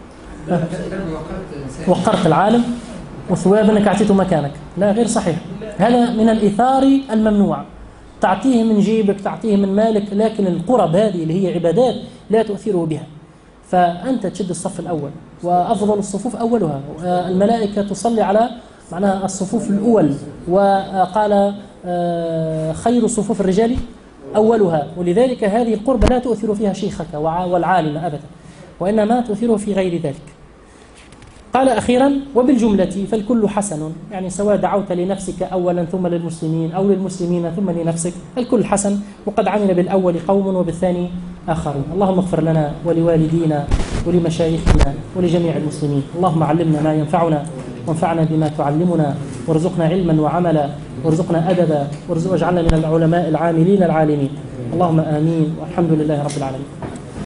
وقرت العالم وثواب انك اعطيته مكانك. لا، غير صحيح. هذا من الايثار الممنوع، تعطيه من جيبك، تعطيه من مالك، لكن القرب هذه اللي هي عبادات لا تؤثره بها. فانت تشد الصف الاول، وافضل الصفوف اولها، الملائكه تصلي على معناها الصفوف الاول، وقال خير صفوف الرجال اولها، ولذلك هذه القربة لا تؤثر فيها شيخك والعالم ابدا، وانما تؤثره في غير ذلك. قال أخيرا: وبالجملة فالكل حسن، يعني سواء دعوت لنفسك أولا ثم للمسلمين أو للمسلمين ثم لنفسك، الكل حسن، وقد عمل بالأول قوم وبالثاني آخرون. اللهم اغفر لنا ولوالدينا ولمشايخنا ولجميع المسلمين. اللهم علمنا ما ينفعنا وانفعنا بما تعلمنا، وارزقنا علما وعملا، وارزقنا أدبا، واجعلنا من العلماء العاملين العالمين. اللهم آمين، والحمد لله رب العالمين.